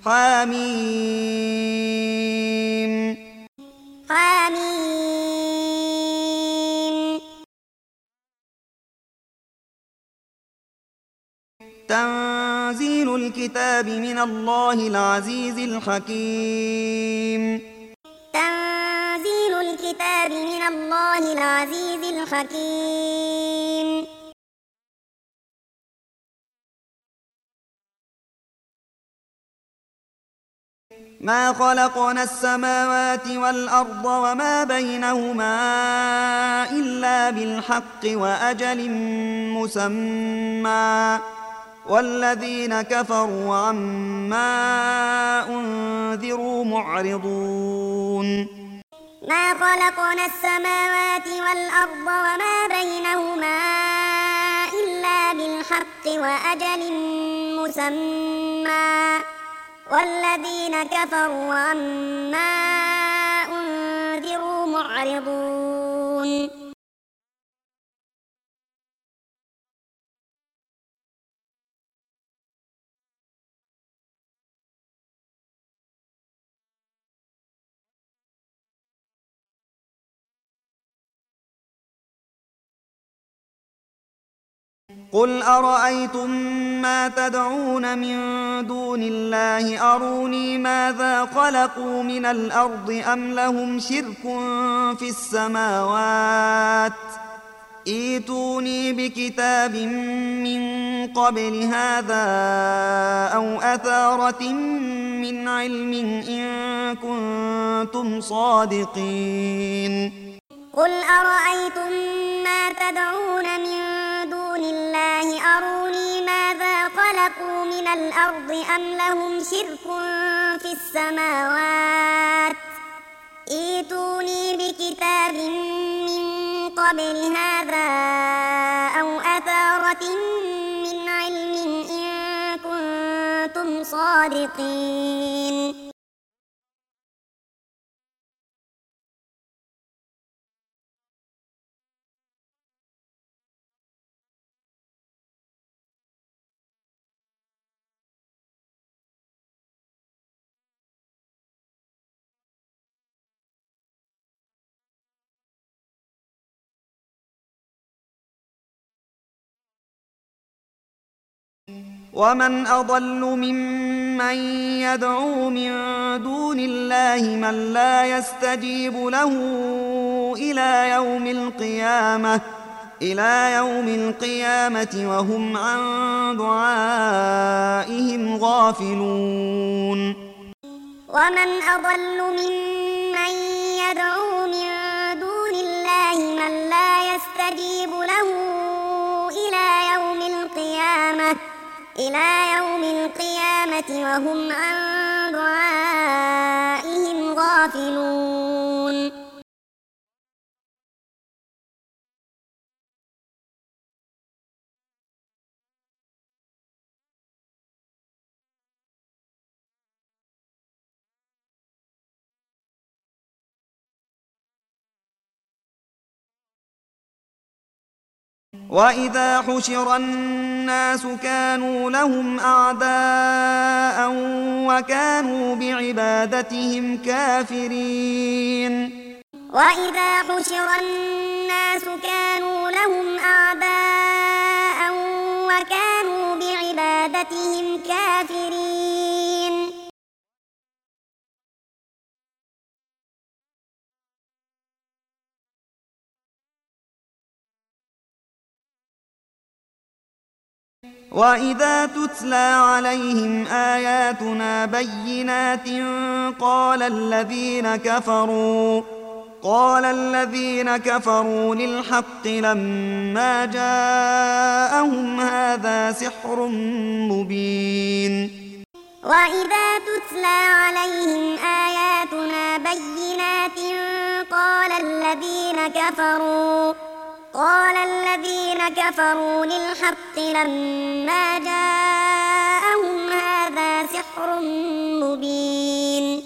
حميم حميم تنزيل الكتاب من الله العزيز الحكيم تنزيل الكتاب من الله العزيز الحكيم ما خلقنا السماوات والأرض وما بينهما إلا بالحق وأجل مسمى والذين كفروا عما أنذروا معرضون ما خلقنا السماوات والأرض وما بينهما إلا بالحق وأجل مسمى والذين كفروا عما أنذروا معرضون قل أرأيتم ما تدعون من دون الله أروني ماذا خلقوا من الأرض أم لهم شرك في السماوات ائتوني بكتاب من قبل هذا أو أثارة من علم إن كنتم صادقين قل أرأيتم ما تدعون من دون الله أروني ماذا خلقوا من الأرض أم لهم شرك في السماوات ائتوني بكتاب من قبل هذا أو أثارة من علم إن كنتم صادقين ومن أضل ممن يدعو من دون الله من لا يستجيب له إلى يوم القيامة وهم عن دعائهم غافلون ومن أضل ممن يدعو من دون الله من لا يستجيب له إلى يوم القيامة وهم عن دعائهم غافلون وإذا حشر الناس كانوا لهم أعداء وكانوا بعبادتهم كافرين وإذا حشر الناس كانوا لهم أعداء وكانوا بعبادتهم كافرين وإذا تتلى عليهم آياتنا بينات قال الذين كفروا للحق لما جاءهم هذا سحر مبين وإذا تتلى عليهم آياتنا بينات قال الذين كفروا للحق لما جاءهم هذا سحر مبين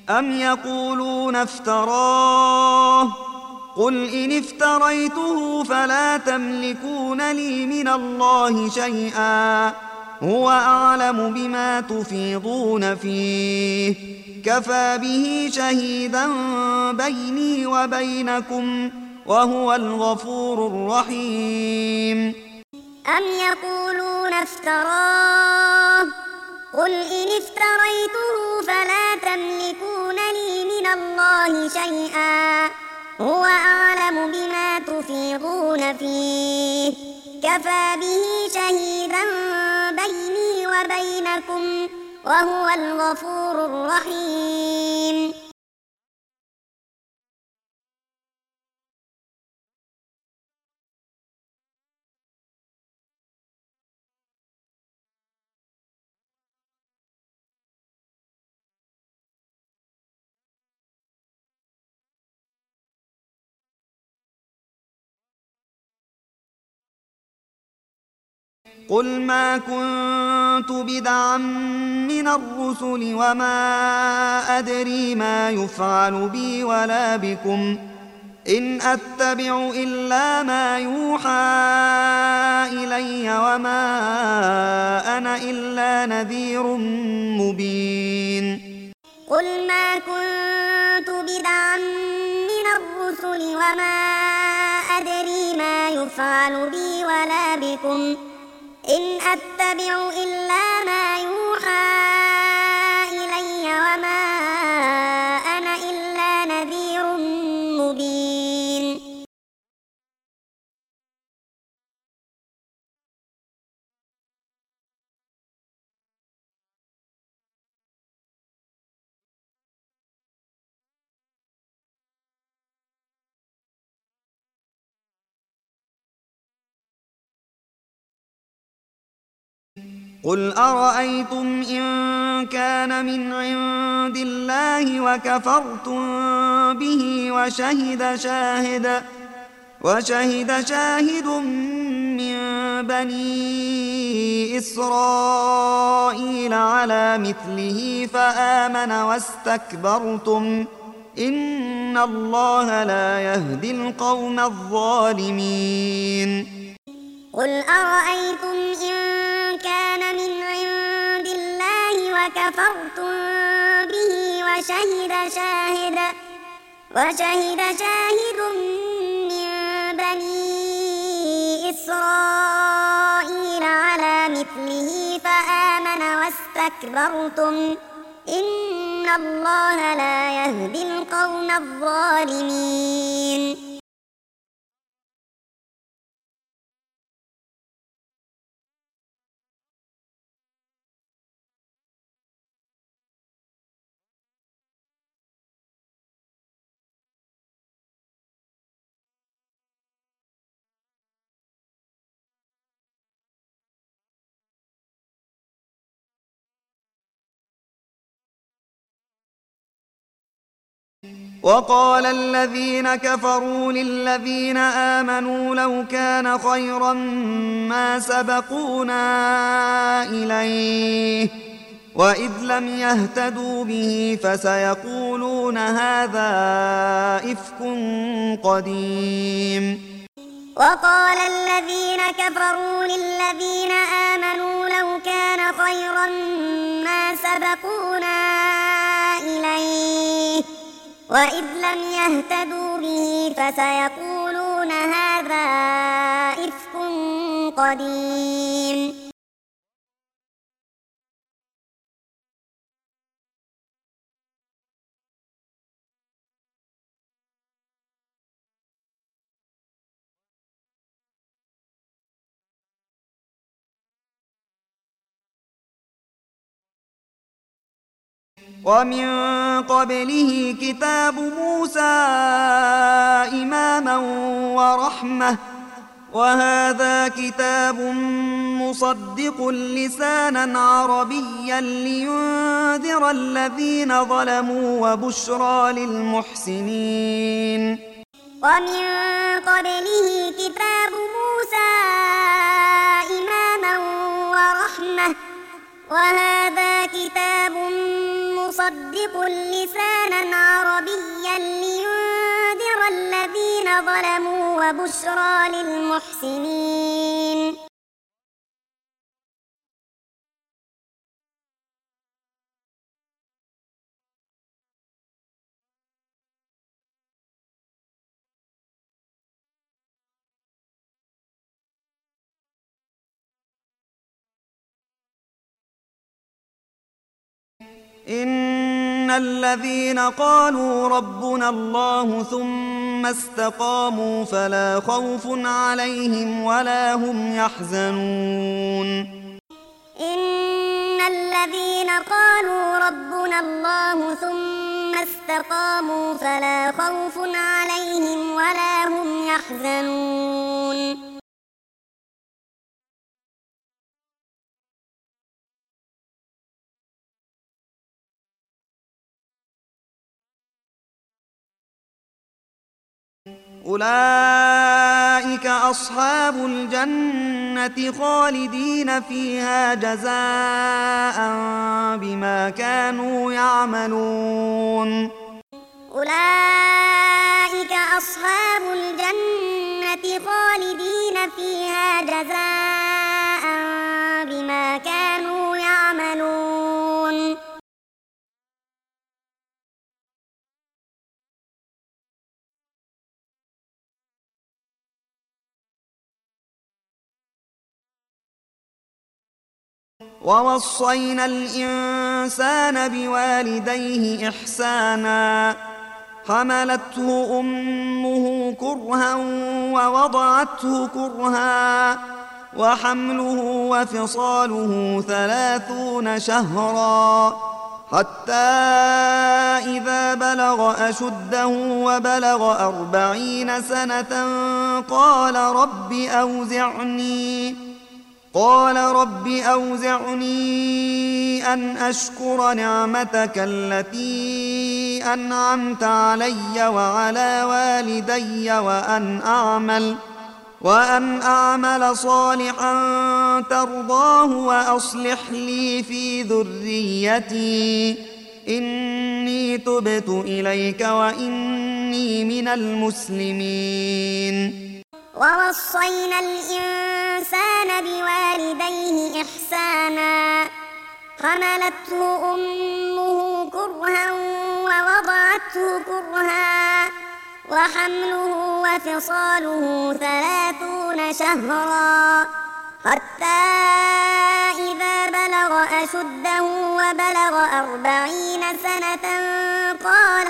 أم يقولون افتراه قل إن افتريته فلا تملكون لي من الله شيئا هو أعلم بما تفيضون فيه كفى به شهيدا بيني وبينكم وهو الغفور الرحيم. أم يقولون افتراه قل إن افتريته فلا تملكون لي من الله شيئا هو أعلم بما تفيضون فيه كفى به شهيدا بيني وبينكم وهو الغفور الرحيم. قل ما كنت بدعا من الرسل وما أدري ما يفعل بي ولا بكم إن أتبع إلا ما يوحى إلي وما أنا إلا نذير مبين. قل ما كنت بدعا من الرسل وما أدري ما يفعل بي ولا بكم إن أتبع إلا ما يوحى إلي وما أنا إلا نذير مبين. قل أرأيتم إن كان من عند الله وكفرتم به وشهد شاهد من بني إسرائيل على مثله فآمن واستكبرتم إن الله لا يهدي القوم الظالمين. قل أرأيتم إن كان من عند الله وكفرتم به وشهد شاهد من بني إسرائيل على مثله فآمن واستكبرتم إن الله لا يهدي القوم الظالمين. وقال الذين كفروا للذين آمنوا لو كان خيرا ما سبقونا إليه وإذ لم يهتدوا به فسيقولون هذا إفك قديم. وقال الذين كفروا للذين آمنوا لو كان خيرا ما سبقونا إليه وإذ لم يهتدوا به فسيقولون هذا إفك قديم. ومن قبله كتاب موسى إماما ورحمة وهذا كتاب مصدق لسانا عربيا لينذر الذين ظلموا وبشرى للمحسنين. ومن قبله كتاب موسى إماما ورحمة وهذا كتاب مصدق لسانا عربيا لينذر الذين ظلموا وبشرى للمحسنين إن الذين قالوا ربنا الله ثم استقاموا فلا خوف عليهم ولا هم يحزنون إن الذين قالوا ربنا الله ثم استقاموا فلا خوف عليهم ولا هم يحزنون أولئك أصحاب الجنة خالدين فيها جزاء بما كانوا يعملون أولئك أصحاب الجنة خالدين فيها جزاء بما كانوا يعملون ووصينا الإنسان بوالديه إحسانا حملته أمه كرها ووضعته كرها وحمله وفصاله 30 شهرا حتى إذا بلغ أشده وبلغ 40 سنة قال رب أوزعني أن أشكر نعمتك التي أنعمت علي وعلى والدي وأن أعمل صالحا ترضاه وأصلح لي في ذريتي إني تبت إليك وإني من المسلمين ووصينا الإنسان بوالديه إحسانا حملته أمه كرها ووضعته كرها وحمله وفصاله 30 شهرا حتى إذا بلغ أشده وبلغ 40 سنة قال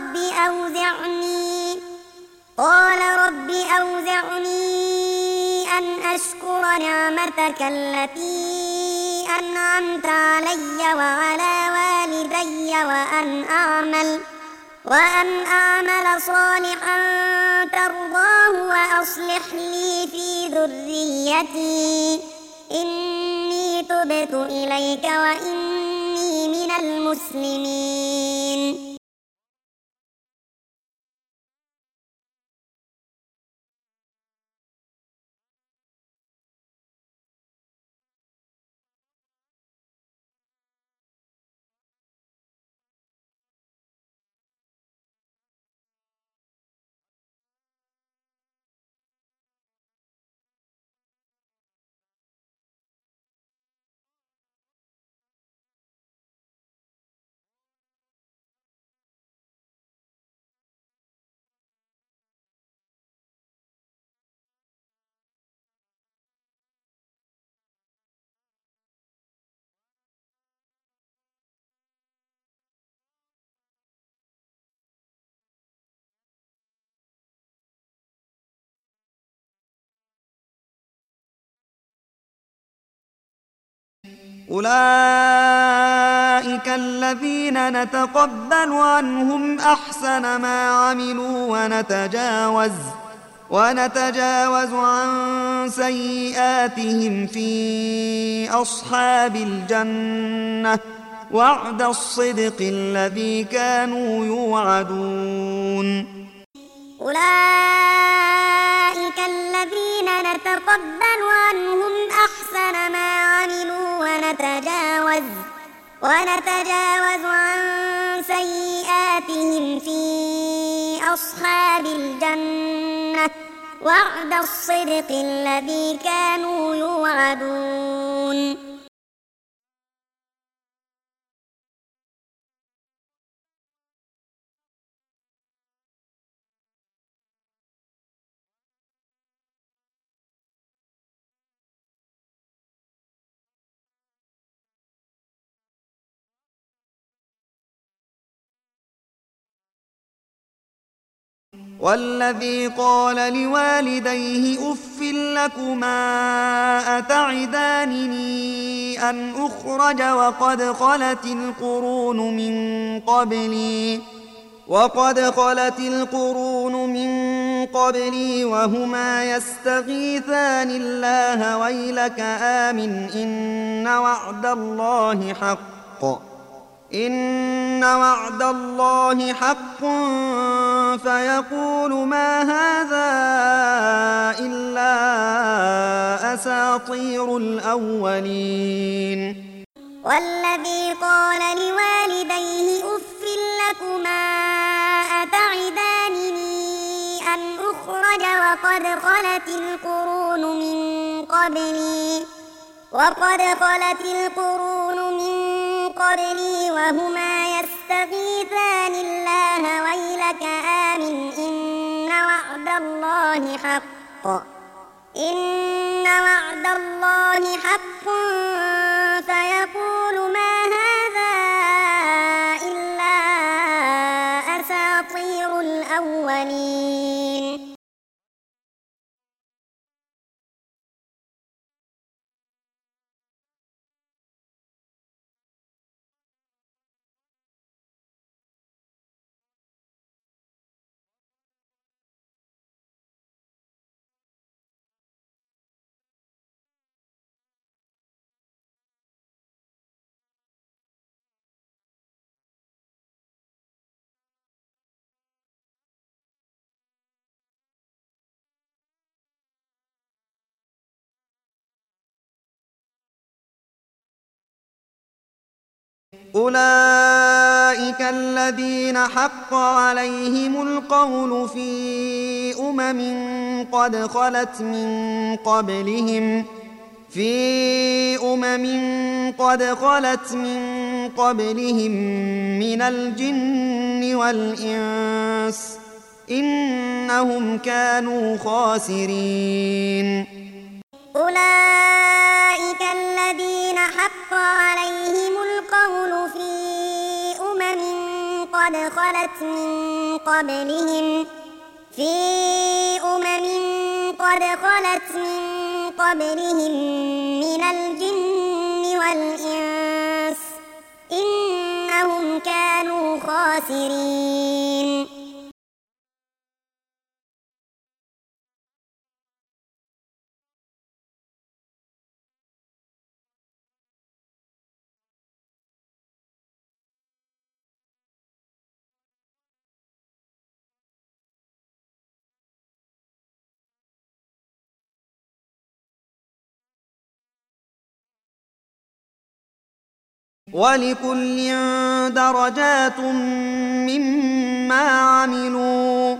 رب أوزعني أن أشكر نعمتك التي أنعمت علي وعلى والدي وأن أعمل صالحا ترضاه وأصلح لي في ذريتي إني تبت إليك وإني من المسلمين أولئك الذين نتقبل عنهم أحسن ما عملوا ونتجاوز عن سيئاتهم في أصحاب الجنة وعد الصدق الذي كانوا يوعدون أولئك الذين نتقبل عنهم أحسن ما عملوا ونتجاوز عن سيئاتهم في أصحاب الجنة وعد الصدق الذي كانوا يوعدون والذي قال لوالديه أف لكما أتعدانني أن أخرج وقد خلت القرون من قبلي وهما يستغيثان الله ويلك آمن إن وعد الله حق فيقول ما هذا إلا أساطير الأولين والذي قال لوالديه أف لكما أتعدانني أن أخرج وقد خلت القرون من قبلي وهما يستغيثان الله ويلك آمن إن وعد الله حق فيقول ما هذا إلا أساطير الأولين أولئك الذين حق عليهم القول في قد خلت من قبلهم من الجن والإنس إنهم كانوا خاسرين أولئك الذين حق عليهم القول في قد خلت من قبلهم من الجن والإنس إنهم كانوا خاسرين ولكل درجات مما عملوا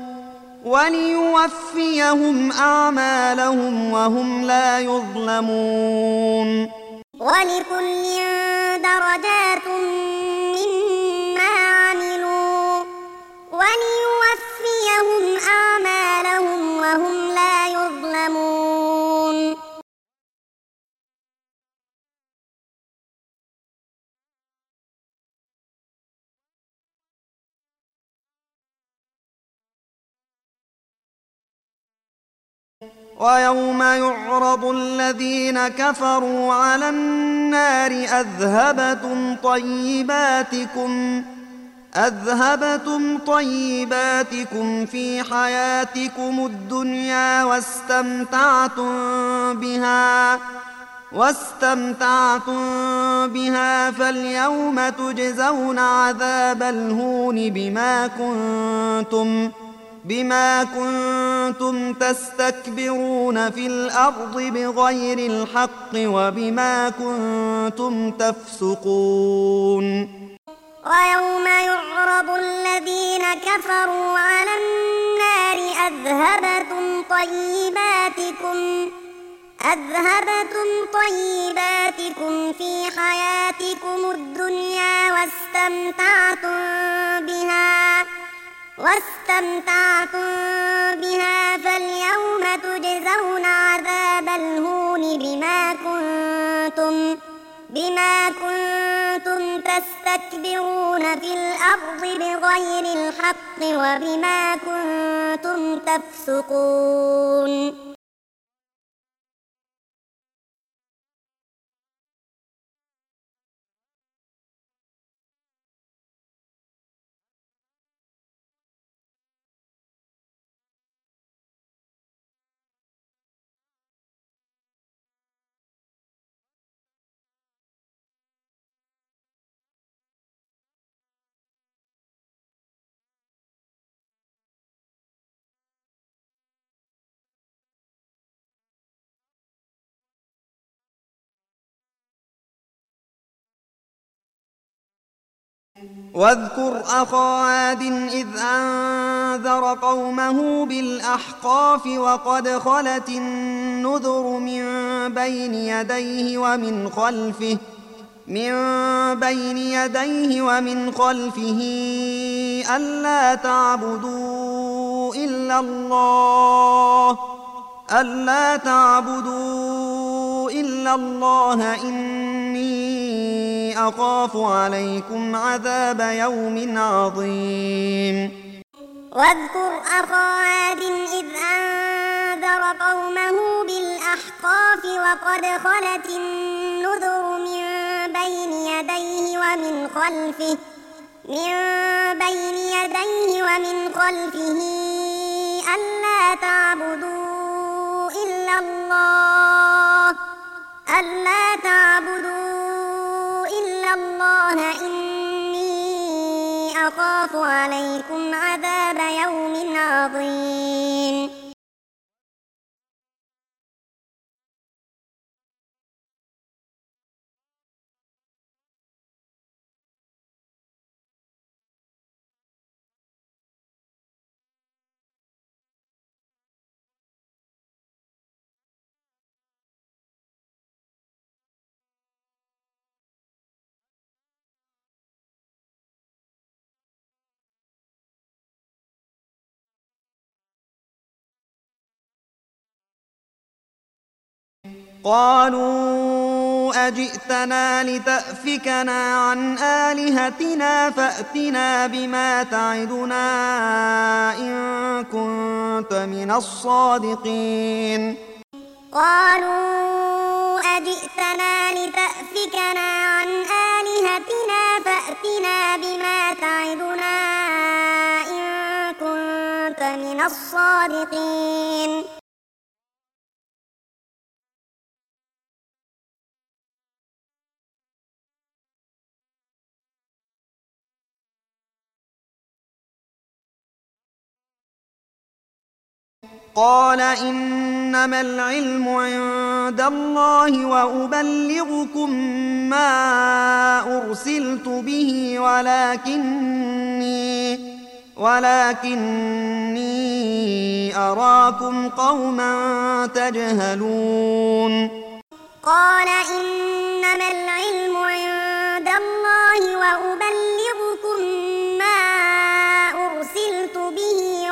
وليوفيهم أعمالهم وهم لا يظلمون ولكل درجات مما عملوا وليوفيهم أعمالهم وهم لا يظلمون ويوم يعرض الذين كفروا على النار أذهبتم طيباتكم في حياتكم الدنيا واستمتعتم بها بما كنتم تستكبرون في الأرض بغير الحق وبما كنتم تفسقون ويوم يعرض الذين كفروا على النار أذهبتم طيباتكم في حياتكم الدنيا واستمتعتم بها فاليوم تجزون عذاب الهون بما كنتم تستكبرون في الأرض بغير الحق وبما كنتم تفسقون واذكر أخا عاد إذ أنذر قومه بالأحقاف وقد خلت النذر من بين يديه ومن خلفه ألا تعبدوا إلا الله إني أخاف عليكم عذاب يوم عظيم واذكر أخا عاد إذ أنذر قومه بالأحقاف وقد خلت النذر من بين يديه ومن خلفه ألا تعبدوا إلا الله إني أخاف عليكم عذاب يوم عظيم قالوا أجئتنا لتأفكنا عن آلهتنا فأتنا بما تعدنا إن كنت من الصادقين قالوا أجئتنا لتأفكنا عن آلهتنا فأتنا بما تعدنا إن كنت من الصادقين قال إنما العلم عند الله وأبلغكم ما أرسلت به ولكني أراكم قوما تجهلون قال إنما العلم عند الله وأبلغكم ما أرسلت به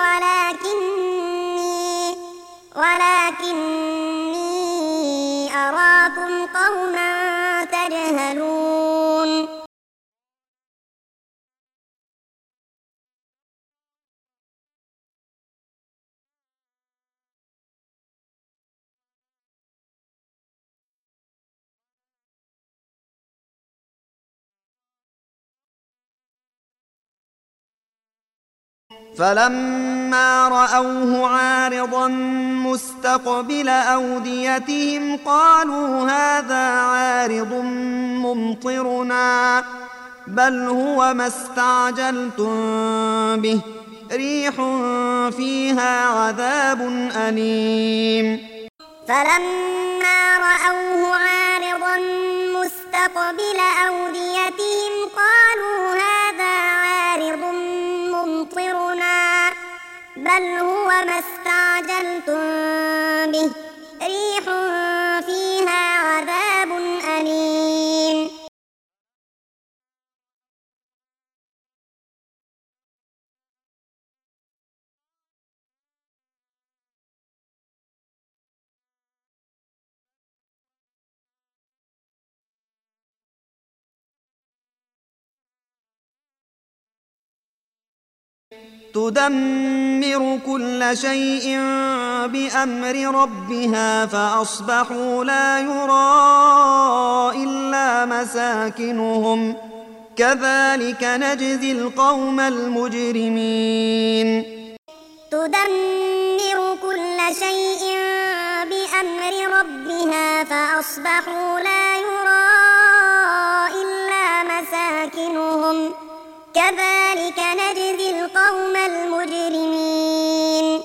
ولكني أراكم قوما تجهلون فلما رأوه عارضا مستقبل أوديتهم قالوا هذا عارض ممطرنا بل هو ما استعجلتم به ريح فيها عذاب أليم. فلما رأوه عارضا مستقبل أوديتهم قالوا هذا عارض ممطرنا بل هو ما استعجلتم به ريح فيها عذاب أليم. تدمر كل شيء بأمر ربها فأصبحوا لا يرى إلا مساكنهم كذلك نجزي القوم المجرمين. تدمر كل شيء بأمر ربها فأصبحوا لا يرى إلا مساكنهم كذلك نجزي القوم المجرمين.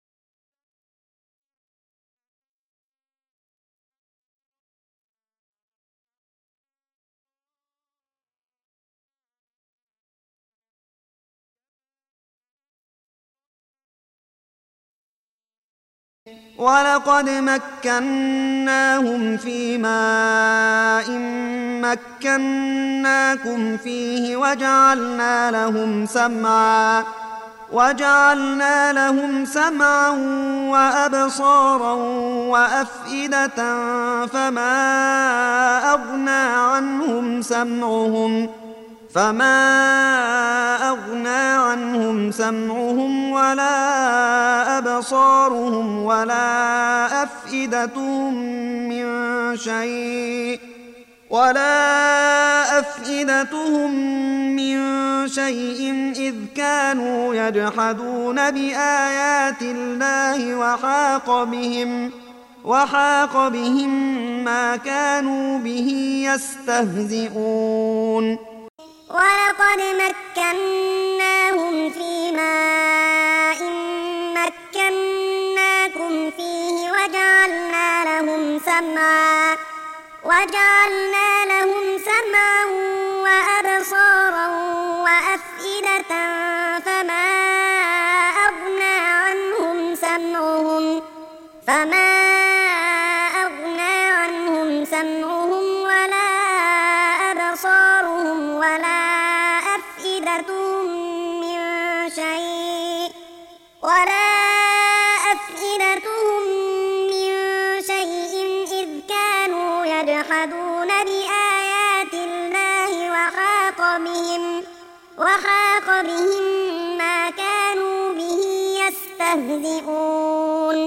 ولقد مكناهم في ماء مكناكم فيه وجعلنا لهم سمعا وأبصارا وأفئدة فما أغنى عنهم سمعهم ولا أبصارهم ولا أفئدتهم من شيء إذ كانوا يجحدون بآيات الله وحاق بهم ما كانوا به يستهزئون. ولقد مكناهم في ماء مكناكم فيه وجعلنا لهم سمعا وأبصارا وأفئدة فما أغنى عنهم سمعهم ولا أبصارهم ولا أفئدتهم من شيء إذ كانوا يجحدون بآيات الله وحاق بهم ما كانوا به يستهزئون.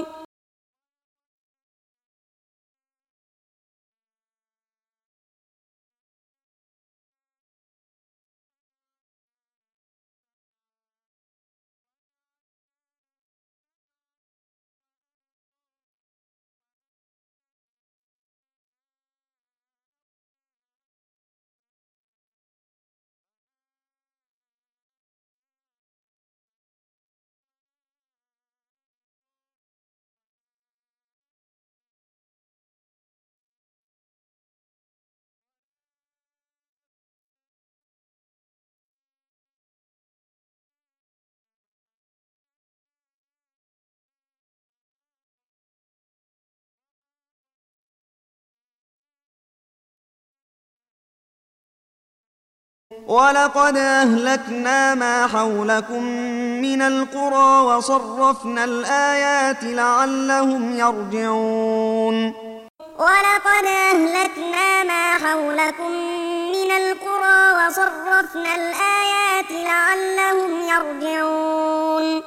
ولقد أهلكنا ما حولكم من القرى وصرفنا الآيات لعلهم يرجعون. ولقد أهلكنا ما حولكم من القرى وصرفنا الآيات لعلهم يرجعون.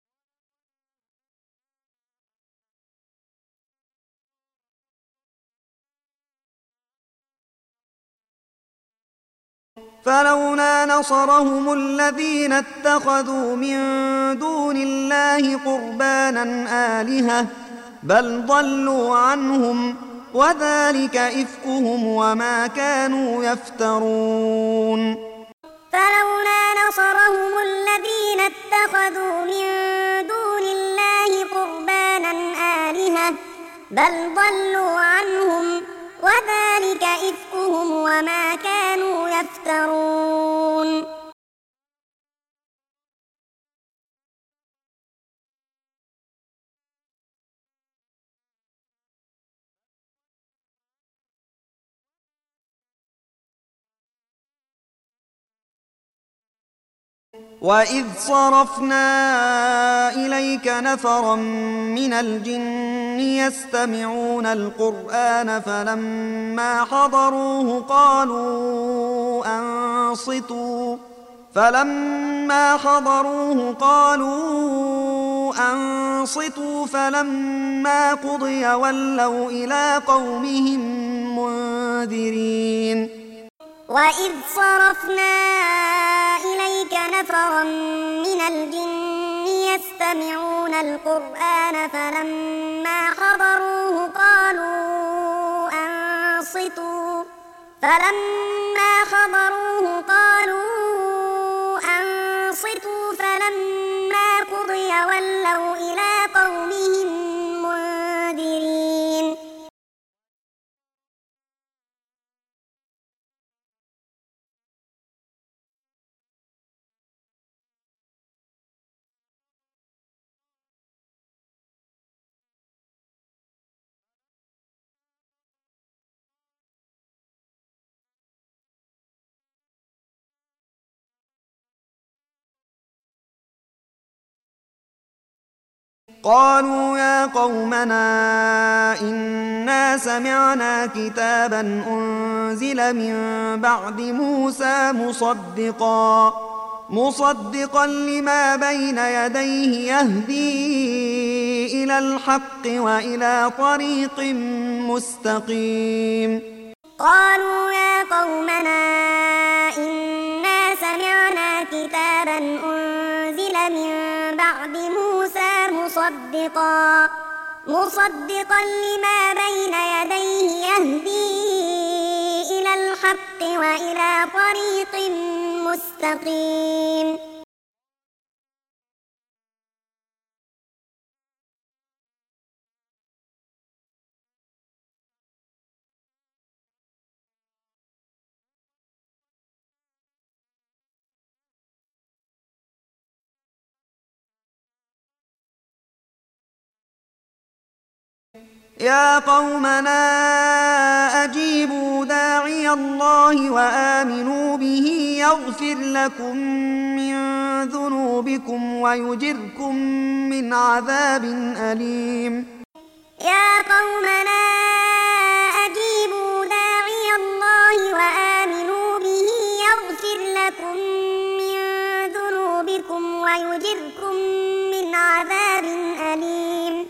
فلولا نصرهم الذين اتخذوا من دون الله قربانا آلهة بل ضلوا عنهم وذلك إفكهم وما كانوا يفترون. فلولا نصرهم الذين اتخذوا من دون الله قربانا آلهة بل ضلوا عنهم وذلك إفكهم وما كانوا يفترون. وإذ صرفنا إليك نفرا من الجن يستمعون القرآن فلما حضروه قالوا أنصتوا فلما قضي ولوا إلى قومهم منذرين. وإذ صرفنا إليك نفرا من الجن يستمعون القرآن فلما حضروه قالوا أنصتوا فلما قضي ولوا إلى قومهم منذرين. قالوا يا قومنا إنا سمعنا كتابا أنزل من بعد موسى مصدقا لما بين يديه يهدي إلى الحق وإلى طريق مستقيم. قالوا يا قومنا إنا سمعنا كتابا أنزل من بعد موسى مصدقا لما بين يديه يهدي إلى الحق وإلى طريق مستقيم. يا قومنا أجيبوا داعي الله وآمنوا به يغفر لكم من ذنوبكم ويجركم من عذاب أليم. يا قومنا أجيبوا داعي الله وآمنوا به يغفر لكم من ذنوبكم ويجركم من عذاب أليم.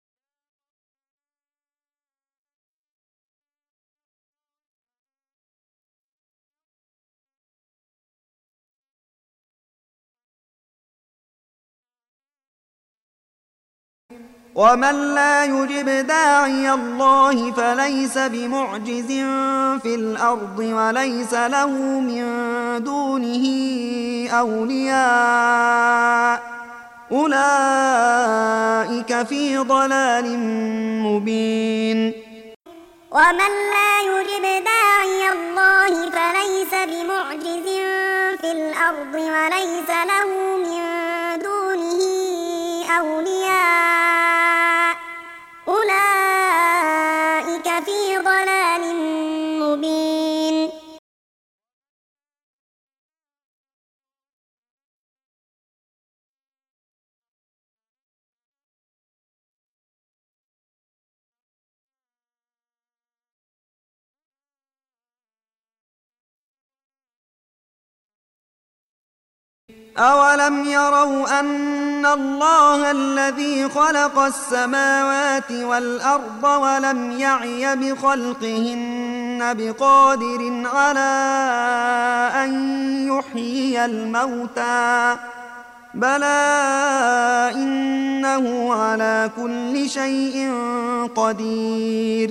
ومن لا يجب داعي الله فليس بمعجز في الأرض وليس له من دونه أولياء أولئك في ضلال مبين. ومن لا يجب داعي الله فليس بمعجز في الأرض وليس له من دونه أولياء أولئك في ضلال مبين. أولم يروا أن الله الذي خلق السماوات والأرض ولم يعي بخلقهن بقادر على أن يحيي الموتى بلى إنه على كل شيء قدير.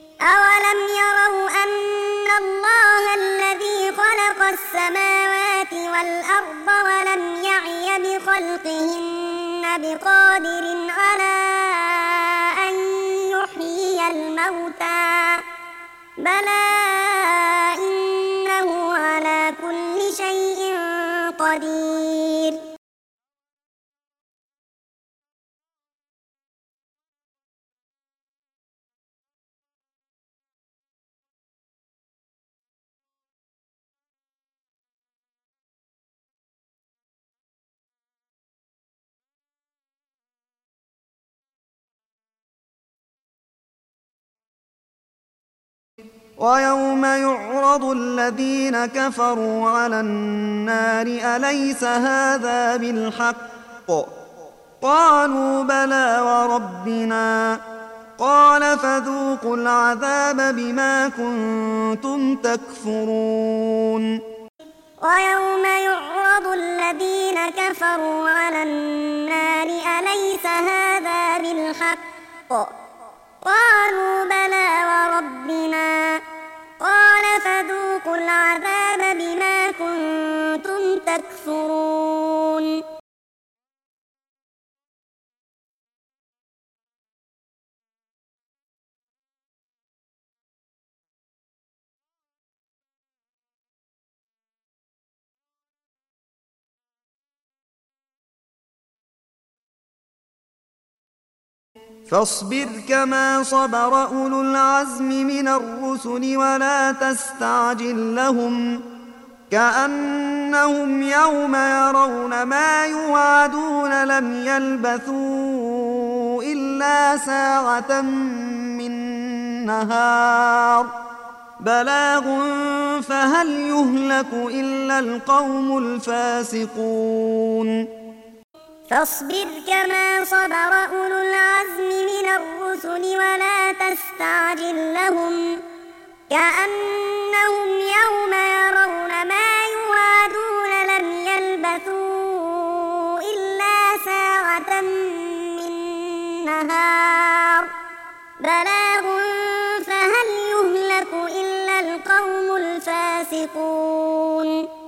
أولم يروا أن الله الذي خلق السماوات والأرض ولم يعي بخلقهن بقادر على أن يحيي الموتى بلى إنه على كل شيء قدير. ويوم يعرض الذين كفروا على النار أليس هذا بالحق قالوا بلى وربنا قال فذوقوا العذاب بما كنتم تكفرون. ويوم يعرض الذين كفروا على النار أليس هذا بالحق قالوا بلى وربنا قال فذوقوا العذاب بما كنتم تكفرون. فاصبر كما صبر أولو العزم من الرسل ولا تستعجل لهم كأنهم يوم يرون ما يوعدون لم يلبثوا إلا ساعة من نهار بلاغ فهل يهلك إلا القوم الفاسقون. فاصبر كما صبر أولو العزم من الرسل ولا تستعجل لهم كأنهم يوم يرون ما يوعدون لم يلبثوا إلا ساعة من نهار بلاغ فهل يهلك إلا القوم الفاسقون.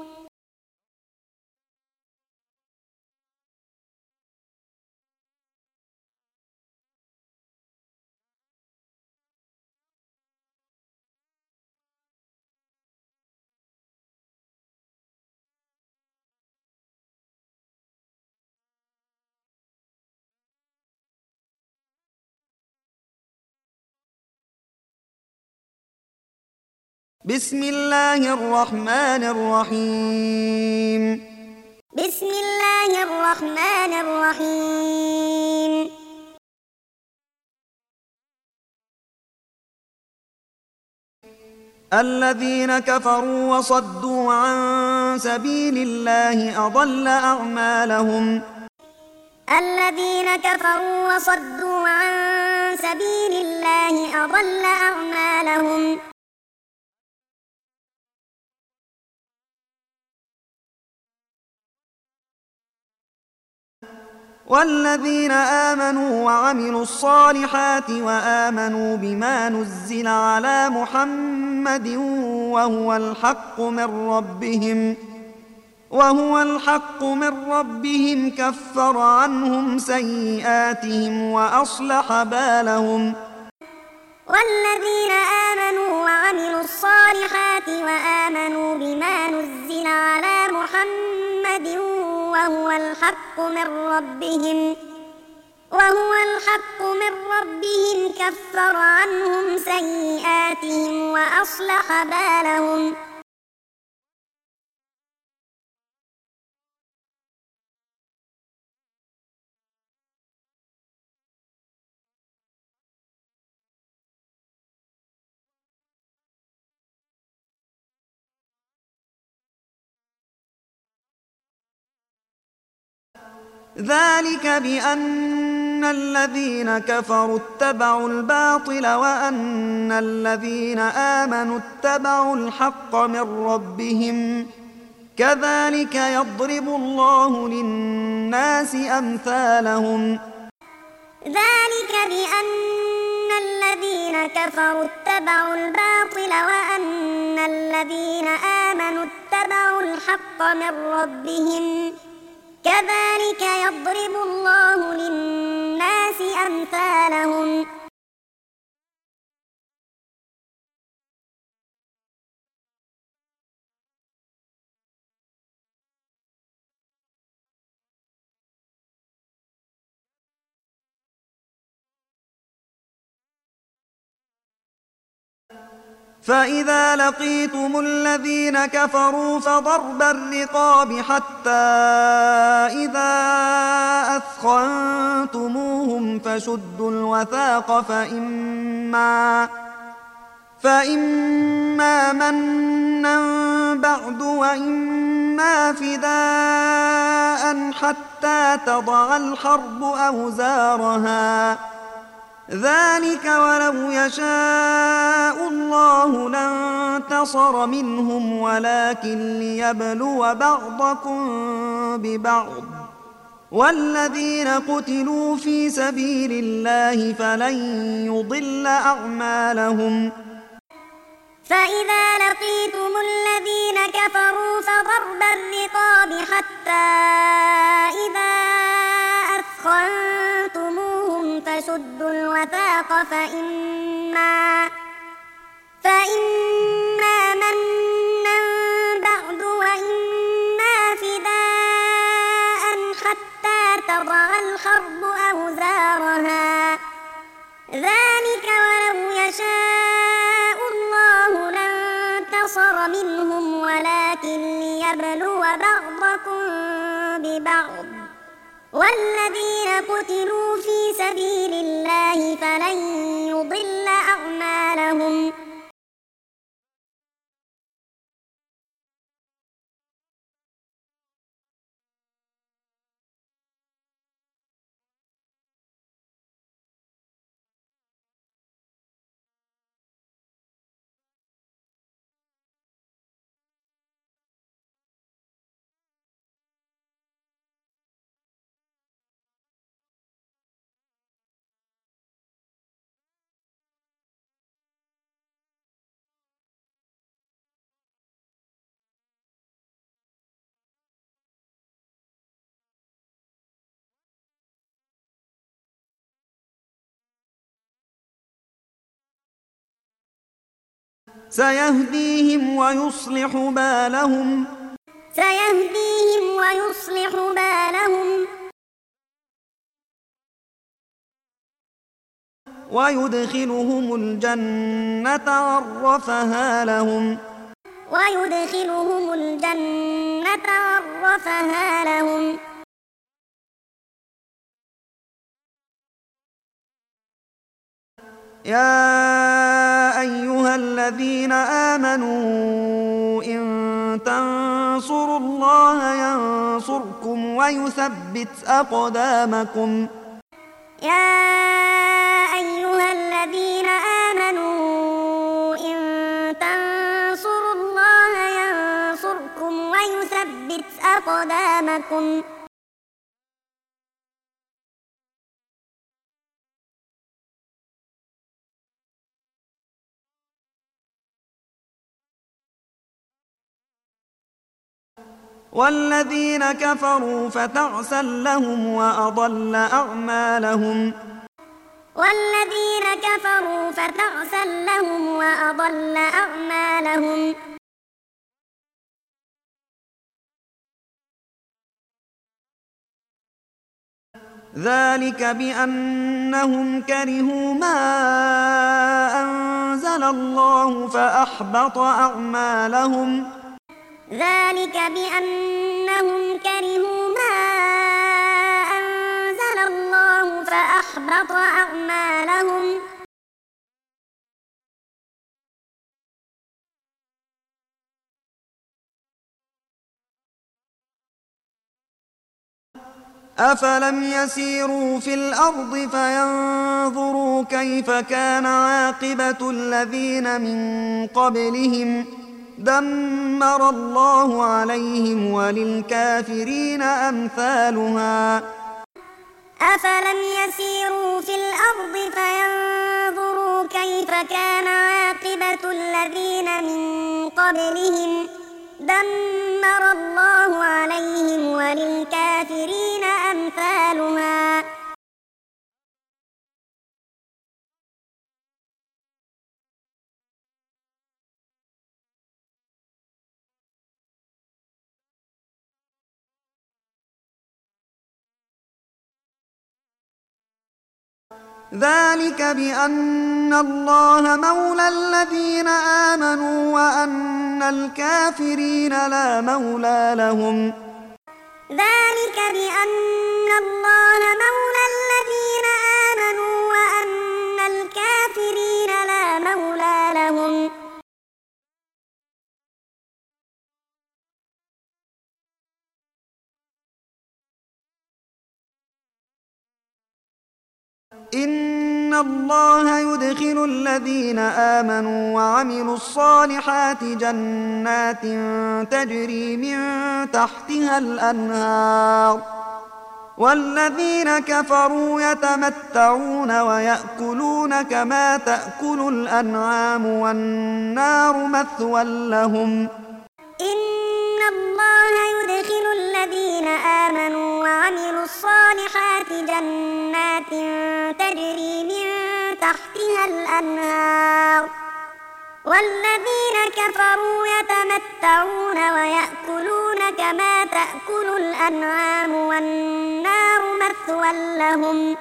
بسم الله الرحمن الرحيم. بسم الله الرحمن الرحيم. الذين كفروا وصدوا عن سبيل الله أضل أعمالهم. الذين كفروا وصدوا عن سبيل الله أضل أعمالهم. والذين آمنوا وعملوا الصالحات وآمنوا بما نزل على محمد وهو الحق من ربهم كفر عنهم سيئاتهم وأصلح بالهم. والذين آمنوا وعملوا الصالحات وآمنوا بما نزل على محمد وهو الحق من ربهم كفر عنهم سيئاتهم وأصلح بالهم. ذلك بأن الذين كفروا اتبعوا الباطل وأن الذين آمنوا اتبعوا الحق من ربهم كذلك يضرب الله للناس أمثالهم. ذلك بأن الذين كفروا اتبعوا الباطل وأن الذين آمنوا اتبعوا اتبعوا الحق من ربهم كذلك يضرب الله للناس أمثالهم فإذا لقيتم الذين كفروا فضرب الرقاب حتى إذا أثخنتموهم فشدوا الوثاق فإما منا بعد وإما فداء حتى تضع الحرب أوزارها ذلك ولو يشاء الله لانتصر منهم ولكن ليبلو بعضكم ببعض والذين قتلوا في سبيل الله فلن يضل أعمالهم فإذا لقيتم الذين كفروا فضرب الرقاب حتى إذا أثخنتموهم فشدوا الوثاق فإما منا بعد وإما فداء حتى تضع الحرب أوزارها ذلك ولو يشاء الله لانتصر منهم ولكن ليبلو بعضكم ببعض والذين قتلوا في سبيل الله فلن يضل أعمالهم سيهديهم ويصلح بالهم ويدخلهم الجنة عرفها لهم يا أيها الذين آمنوا إن تنصروا الله ينصركم ويثبت أقدامكم يا أيها الذين آمنوا إن تنصروا الله ينصركم ويثبت أقدامكم والذين كفروا فتعسا لهم وأضل أعمالهم ذلك بأنهم كرهوا ما أنزل الله فأحبط أعمالهم أفلم يسيروا في الأرض فينظروا كيف كان عاقبة الذين من قبلهم دمر الله عليهم وللكافرين أمثالها أفلم يسيروا في الأرض فينظروا كيف كان عاقبة الذين من قبلهم دمر الله عليهم وللكافرين أمثالها. ذلك بأن الله مولى الذين آمنوا وأن الكافرين لا مولى لهم. ذلك بأن الله مولى الذين آمنوا وأن الكافرين لا مولى لهم. إن الله يدخل الذين آمنوا وعملوا الصالحات جنات تجري من تحتها الأنهار، والذين كفروا يتمتعون ويأكلون كما تأكل الأنعام والنار مثوى لهم. إن الله يدخل الذين آمنوا وعملوا الصالحات جنات تجري من تحتها الأنهار، والذين كفروا يتمتعون ويأكلون كما تأكل الأنعام والنار مثوى لهم.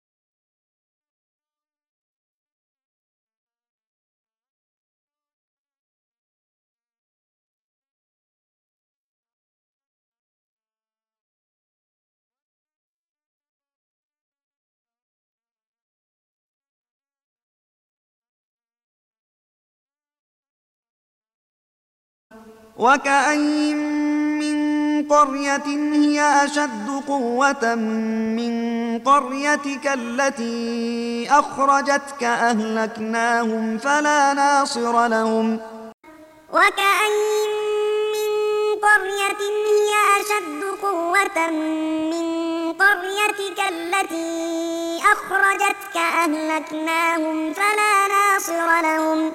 وكأين من قرية هي أشد قوة من قريتك التي أخرجتك أهلكناهم فلا ناصر لهم. وكأين من قرية هي أشد قوة من قريتك التي أخرجتك أهلكناهم فلا ناصر لهم.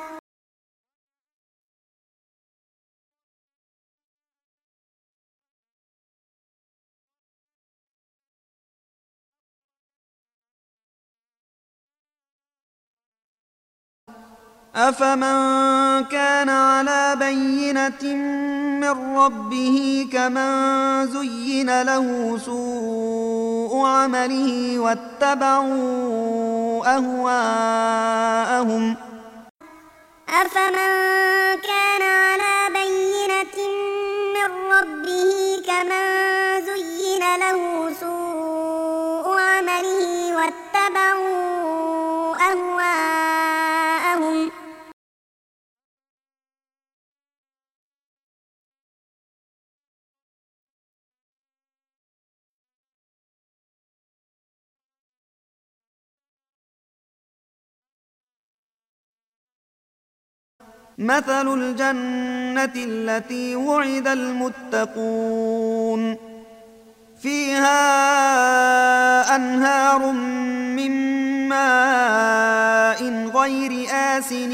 أفمن كان على بينة من ربه كمن زين له سوء عمله واتبعوا أهواءهم. أفمن كان على بينة من ربه كمن زين له سوء عمله واتبعوا أهواءهم. مثل الجنة التي وعد المتقون فيها أنهار من ماء غير آسن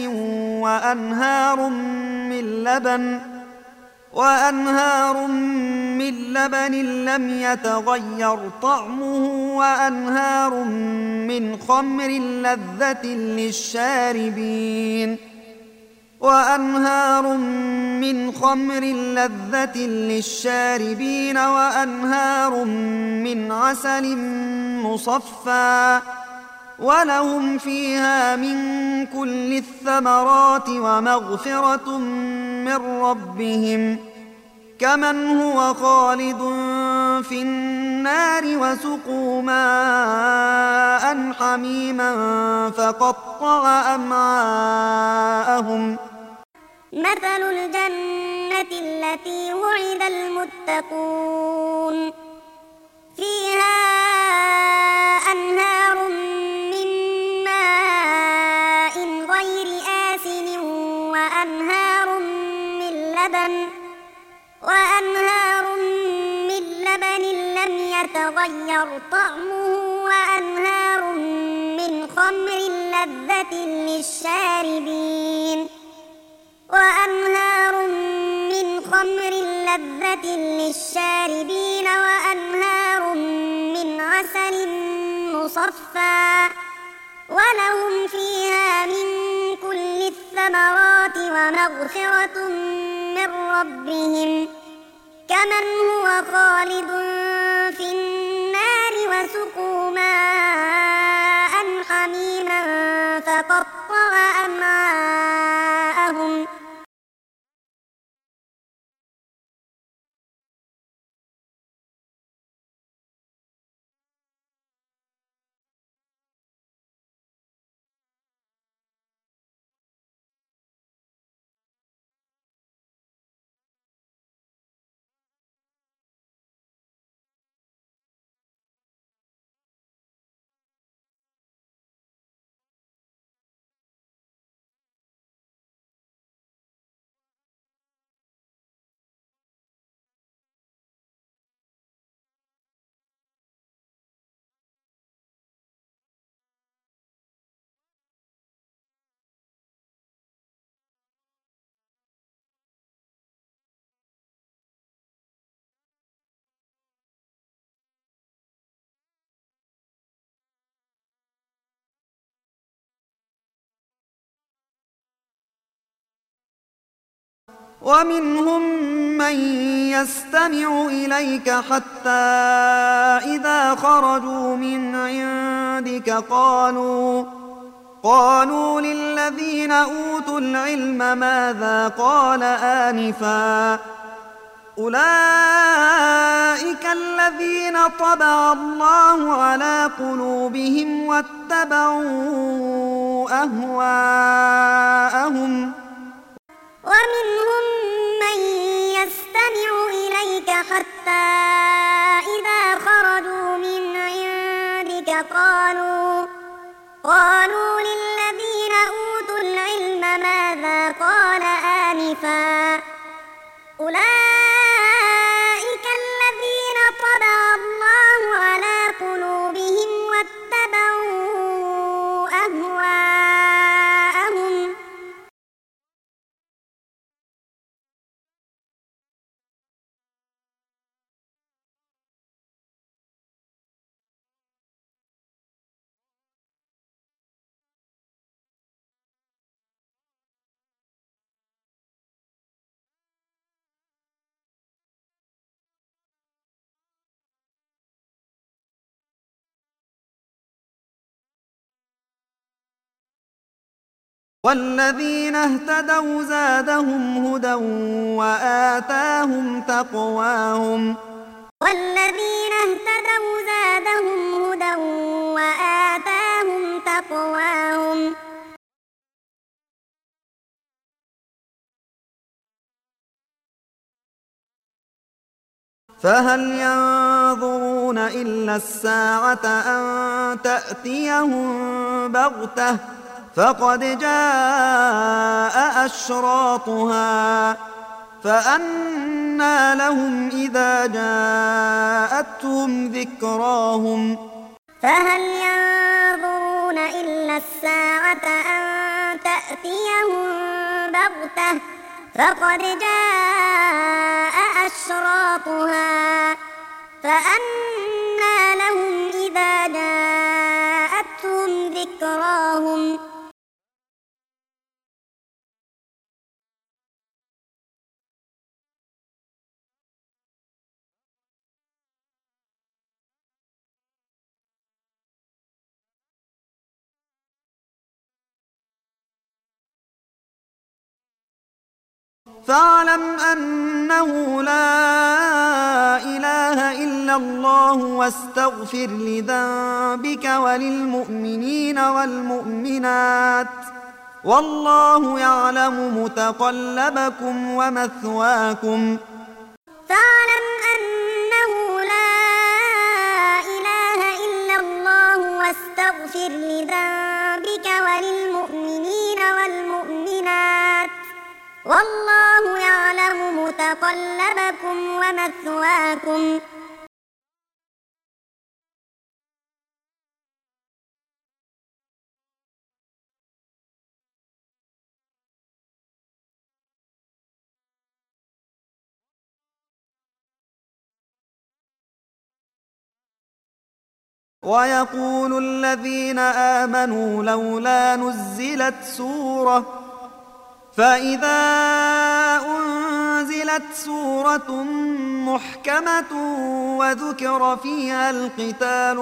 وأنهار من لبن لم يتغير طعمه وأنهار من خمر لذة للشاربين وأنهار من عسل مصفى ولهم فيها من كل الثمرات ومغفرة من ربهم كمن هو خالد في النار وسقوا ماء حميما فقطع أمعاءهم. مثل الجنة التي وعد المتقون فيها أنهار من ماء غير آسن وأنهار من لبن لم يتغير طعمه وأنهار من خمر لذة للشاربين وأنهار من خمر خمر لذة للشاربين وأنهار من عسل مصفى ولهم فيها من كل الثمرات ومغفرة من ربهم كمن هو خالد في النار وسقوا ماء حميما فقطع أمعاءهم ومنهم من يستمع إليك حتى إذا خرجوا من عندك قالوا للذين أوتوا العلم ماذا قال آنفا أولئك الذين طبع الله على قلوبهم واتبعوا أهواءهم ومنهم من يستمع إليك حتى إذا خرجوا من عندك قالوا للذين أوتوا العلم ماذا قال آنفا أولئك الذين طبع الله على قلوبهم واتبعوا أهواءهم والذين اهتدوا زادهم هدى وآتاهم تقواهم والذين اهتدوا زادهم هدى وآتاهم تقواهم فهل ينظرون إلا الساعة أن تأتيهم بغتة فقد جاء أشراطها فأنى لهم إذا جاءتهم ذكراهم فهل ينظرون إلا الساعة أن تأتيهم بغتة فقد جاء أشراطها فأنى لهم إذا جاءتهم ذكراهم فاعلم أنه لا إله إلا الله واستغفر لذنبك وللمؤمنين والمؤمنات والله يعلم متقلبكم ومثواكم فاعلم أنه لا إله إلا الله واستغفر لذنبك وللمؤمنين والمؤمنات والله يعلم متقلبكم ومثواكم ويقول الذين آمنوا لولا نزلت سورة، فإذا أنزلت سورة محكمة وذكر فيها القتال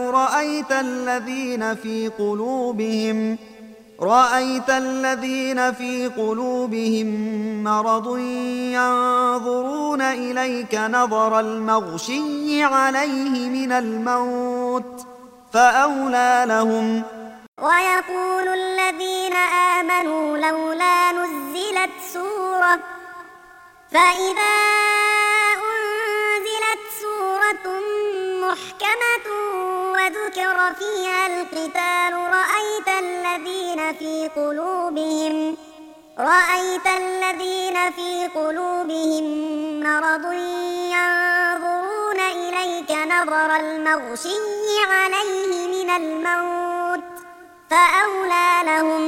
رأيت الذين في قلوبهم مرض ينظرون إليك نظر المغشي عليه من الموت فأولى لهم. ويقول الذين آمنوا لولا نزلت سورة، فإذا أنزلت سورة محكمة وذكر فيها القتال رأيت الذين في قلوبهم مرض ينظرون إليك نظر المغشي عليه من الموت فأولى لهم.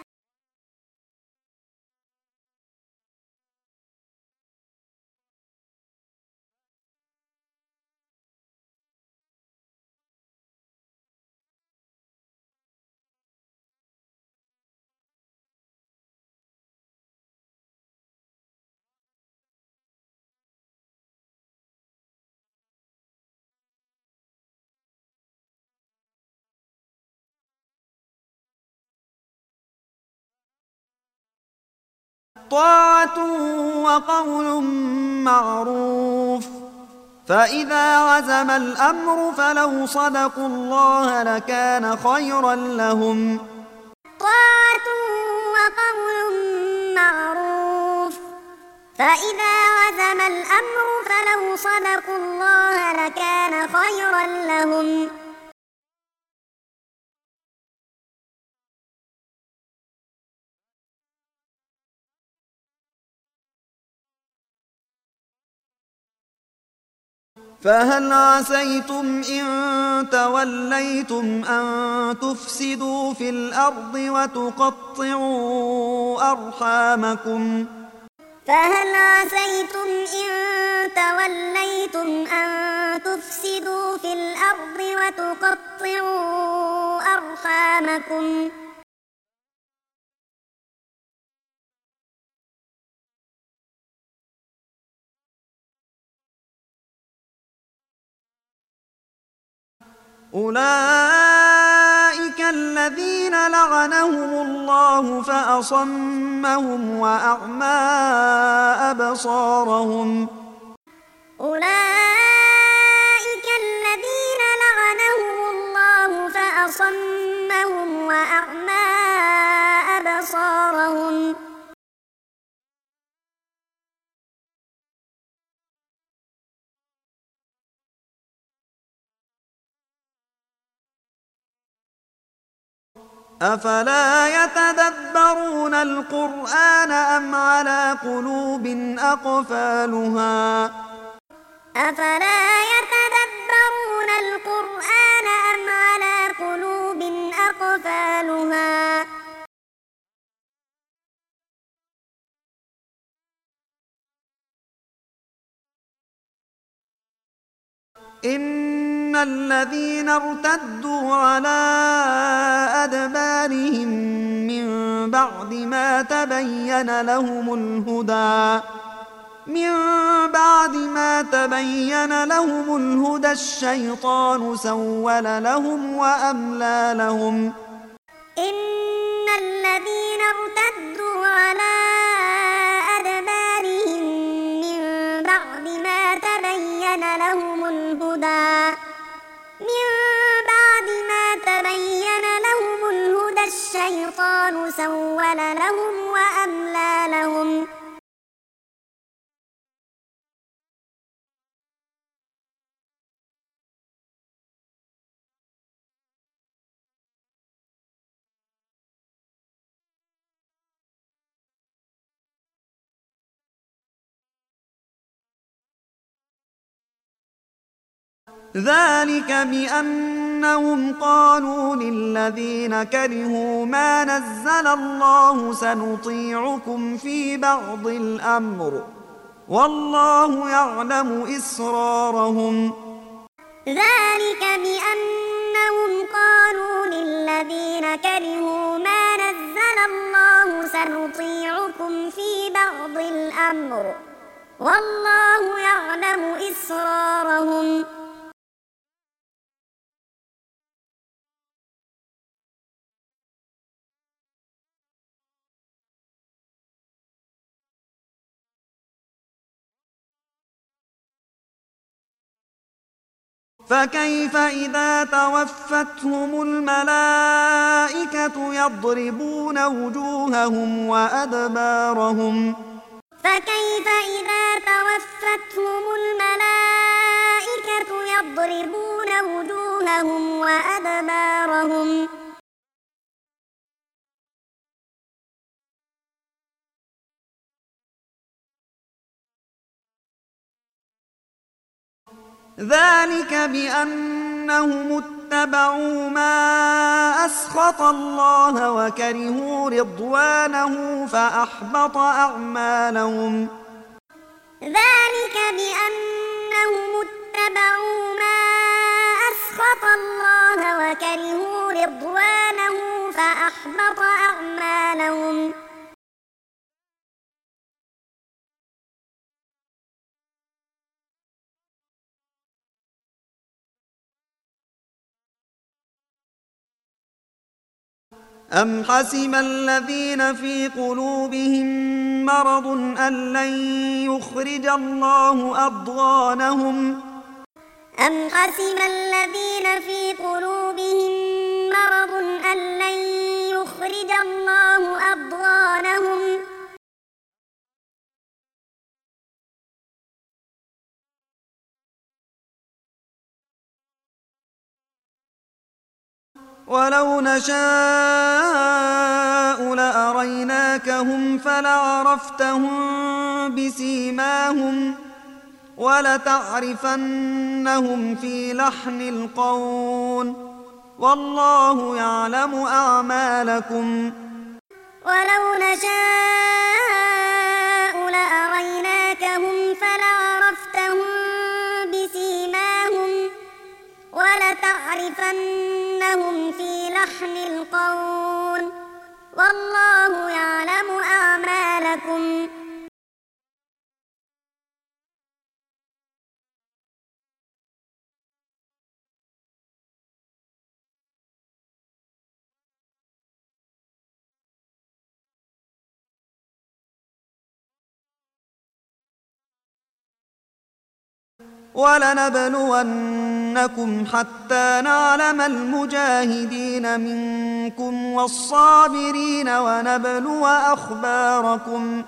طاعة وقول معروف، فإذا عزم الأمر فلو صدقوا الله لكان خيرا لهم. طاعة وقول معروف، فإذا عزم الأمر فلو صدقوا الله لكان خيرا لهم. فهل عسيتم إن توليتم أن تفسدوا في الأرض وتقطعوا أرحامكم؟ فهل عسيتم إن توليتم أن تفسدوا في الأرض وتقطعوا أرحامكم؟ أولئك الذين لعنهم الله فأصمهم وأعمى أبصارهم. أولئك الذين لعنهم الله فأصمهم وأعمى أبصارهم. أفلا يتدبرون القرآن أم على قلوب أقفالها؟ أفلا يتدبرون القرآن أم على قلوب أقفالها؟ إن الذين ارتدوا على أدبارهم من بعد ما تبين لهم الهدى الشيطان سول لهم وأملى لهم. إن الذين ارتدوا على أدبارهم من بعد ما تبين لهم الهدى الشيطان سول لهم وأملى لهم. ذلك بأنهم قالوا للذين كرهوا ما نزل الله سنطيعكم في بعض الأمر والله يعلم إسرارهم. ذلك بأنهم الذين كرهوا ما نزل الله سنطيعكم في بعض الأمر والله يعلم إسرارهم. فكيف إذا توفتهم الملائكة يضربون وجوههم وأدبارهم فكيف إذا توفتهم الملائكة يضربون وجوههم وأدبارهم ذلك بأنهم اتبعوا ما أسخط الله وكرهوا رضوانه فأحبط أعمالهم. ذلك بأنهم اتبعوا ما أسخط الله وكرهوا رضوانه فأحبط أعمالهم. أم حسب الذين في قلوبهم مرض أن لن يخرج الله أضغانهم أم حسب الذين في قلوبهم مرض أن لن يخرج الله أضغانهم ولو نشاء لأريناكهم فلعرفتهم بسيماهم ولتعرفنهم في لحن القول والله يعلم أعمالكم. ولو نشاء لأريناكهم فلعرفتهم بسيماهم ولتعرفنهم في لحن القول والله يعلم أعمالكم. ولنبلونكم حتى نعلم المجاهدين منكم والصابرين ونبلو أخباركم.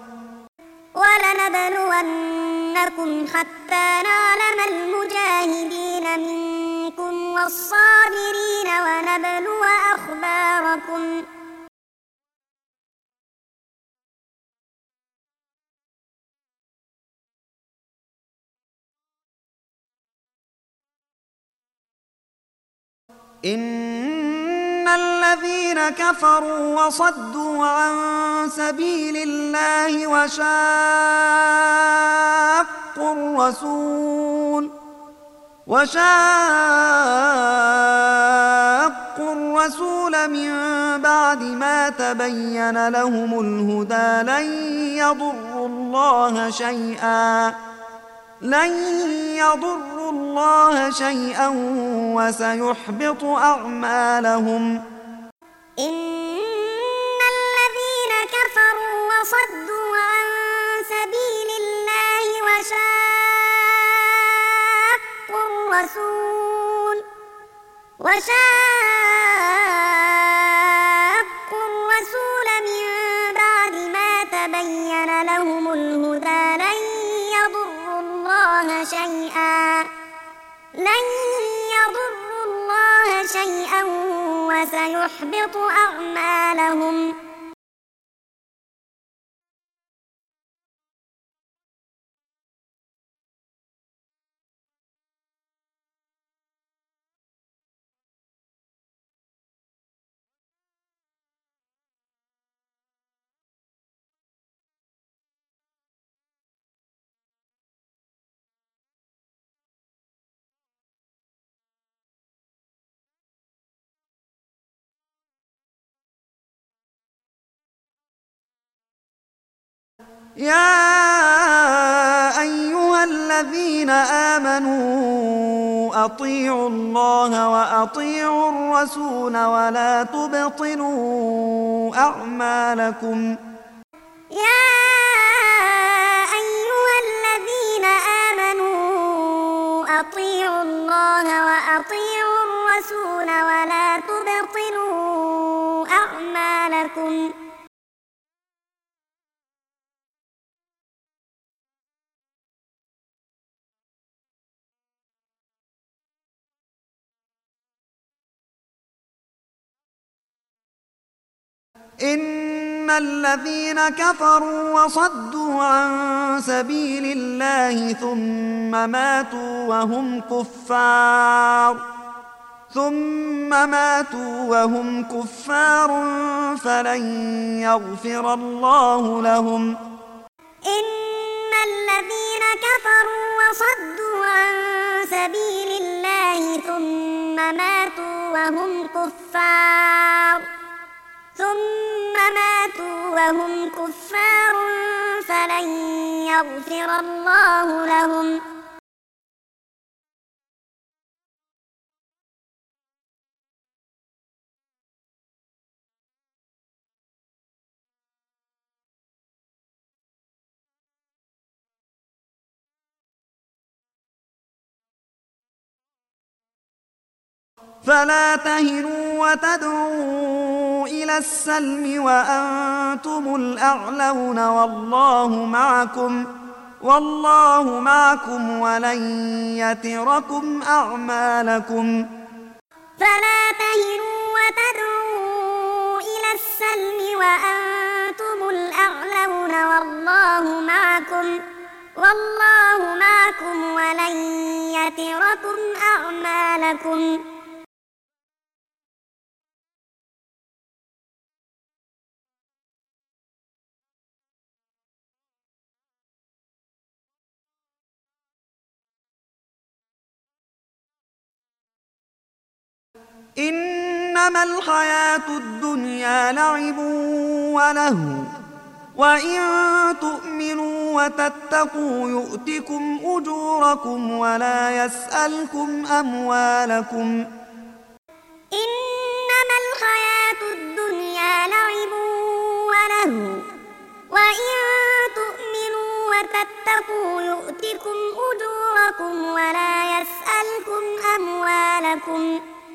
ولنبلونكم حتى نعلم المجاهدين منكم والصابرين ونبلو أخباركم. إن الذين كفروا وصدوا عن سبيل الله وشاقوا الرسول من بعد ما تبين لهم الهدى لن يضروا الله شيئا وسيحبط أعمالهم. إن الذين كفروا وصدوا عن سبيل الله وشاقوا الرسول من بعد ما تبين لهم الهدى لن يضروا الله شيئا وسيحبط أعمالهم. يا أيها الذين آمنوا أطيعوا الله وأطيعوا الرسول ولا تبطلوا أعمالكم. يا أيها الذين آمنوا أطيعوا الله وأطيعوا الرسول ولا تبطلوا أعمالكم. إن الذين كفروا وصدوا عن سبيل الله ثم ماتوا وهم كفار فلن يغفر الله لهم. إن الذين كفروا وصدوا عن سبيل الله ثم ماتوا وهم كفار فلن يغفر الله لهم. فلا تهنوا وتدعوا إلى السلم وأنتم الأعلون والله معكم ولن يتركم أعمالكم. فلا تهنوا وتدعوا إلى السلم وأنتم الأعلون والله معكم ولن يتركم أعمالكم. إنما الحياة الدنيا لعب ولهو وإن تؤمنوا وتتقوا يؤتكم أجوركم ولا يسألكم أموالكم. إنما الحياة الدنيا لعب ولهو وإن تؤمنوا وتتقوا يؤتكم أجوركم ولا يسألكم أموالكم.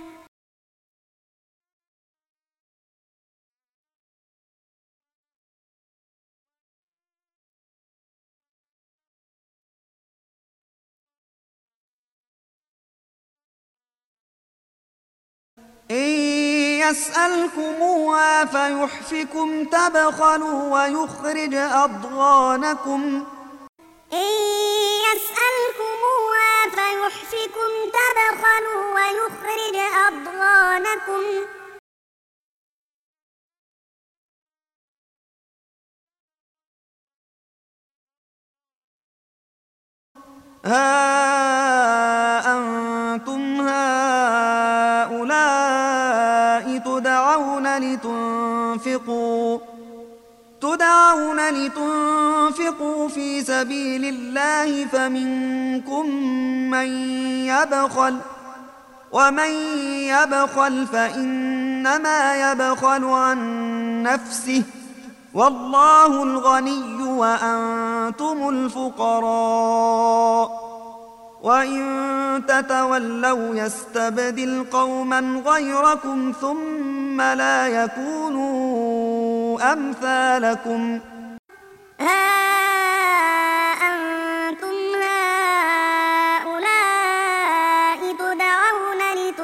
إن يسألكموها فيحفكم تبخلوا ويخرج أضغانكم. إن يسألكموها فيحفكم تبخلوا ويخرج أضغانكم. ها أنتم هؤلاء تدعون لتنفقوا في سبيل الله فمنكم من يبخل ومن يبخل فإنما يبخل عن نفسه والله الغني وأنتم الفقراء وإن تتولوا يستبدل قوما غيركم ثم لا يكونوا أمثالكم. ها أنتم هؤلاء تدعون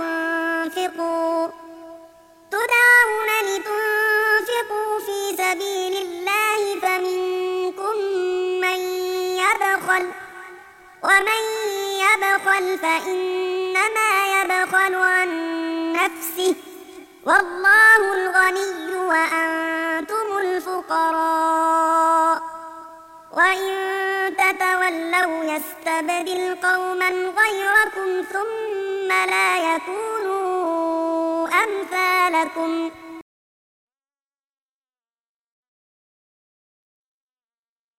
لتنفقوا في سبيل الله فمنكم من يبخل ومن يبخل فإنما يبخل عن نفسه والله الغني وأنتم الفقراء وإن تتولوا يستبدل قوما غيركم ثم لا يكونوا أمثالكم.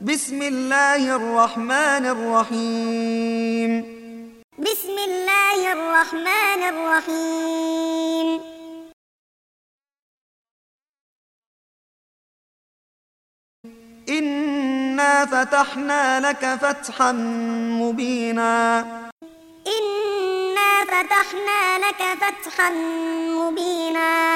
بسم الله الرحمن الرحيم. بسم الله الرحمن الرحيم. إنا فتحنا لك فتحا مبينا. إنا فتحنا لك فتحا مبينا.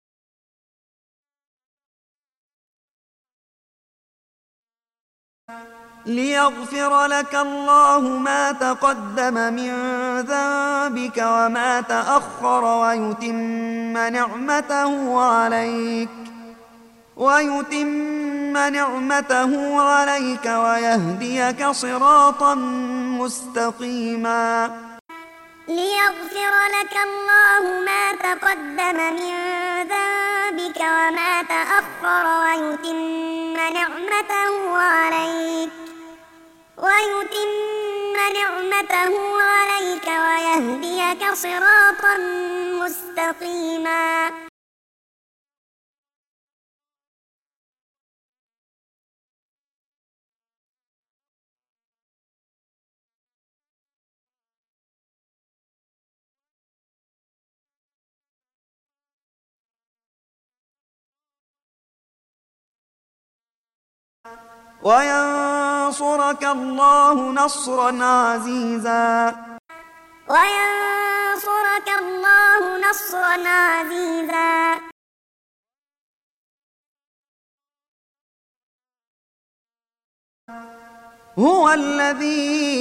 ليغفر لك الله ما تقدم من ذنبك وما تأخر ويتم نعمته عليك ويهديك صراطا مستقيما. ليغفر لك الله ما تقدم من ذنبك وما تأخر ويتم نعمته عليك ويهديك صراطا مستقيما. وينصرك الله نصرا عزيزا. وينصرك الله نصرا عزيزا. هو الذي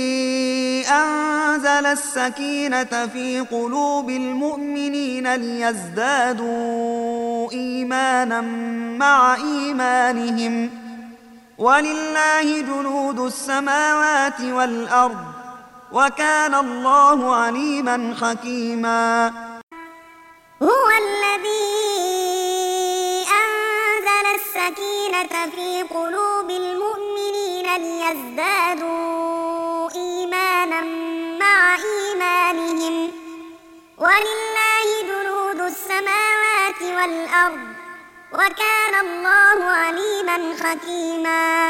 أنزل السكينة في قلوب المؤمنين ليزدادوا إيمانا مع إيمانهم ولله جنود السماوات والأرض وكان الله عليما حكيما. هو الذي أنزل السكينة في قلوب المؤمنين ليزدادوا إيمانا مع إيمانهم ولله جنود السماوات والأرض وكان الله عليما حكيما.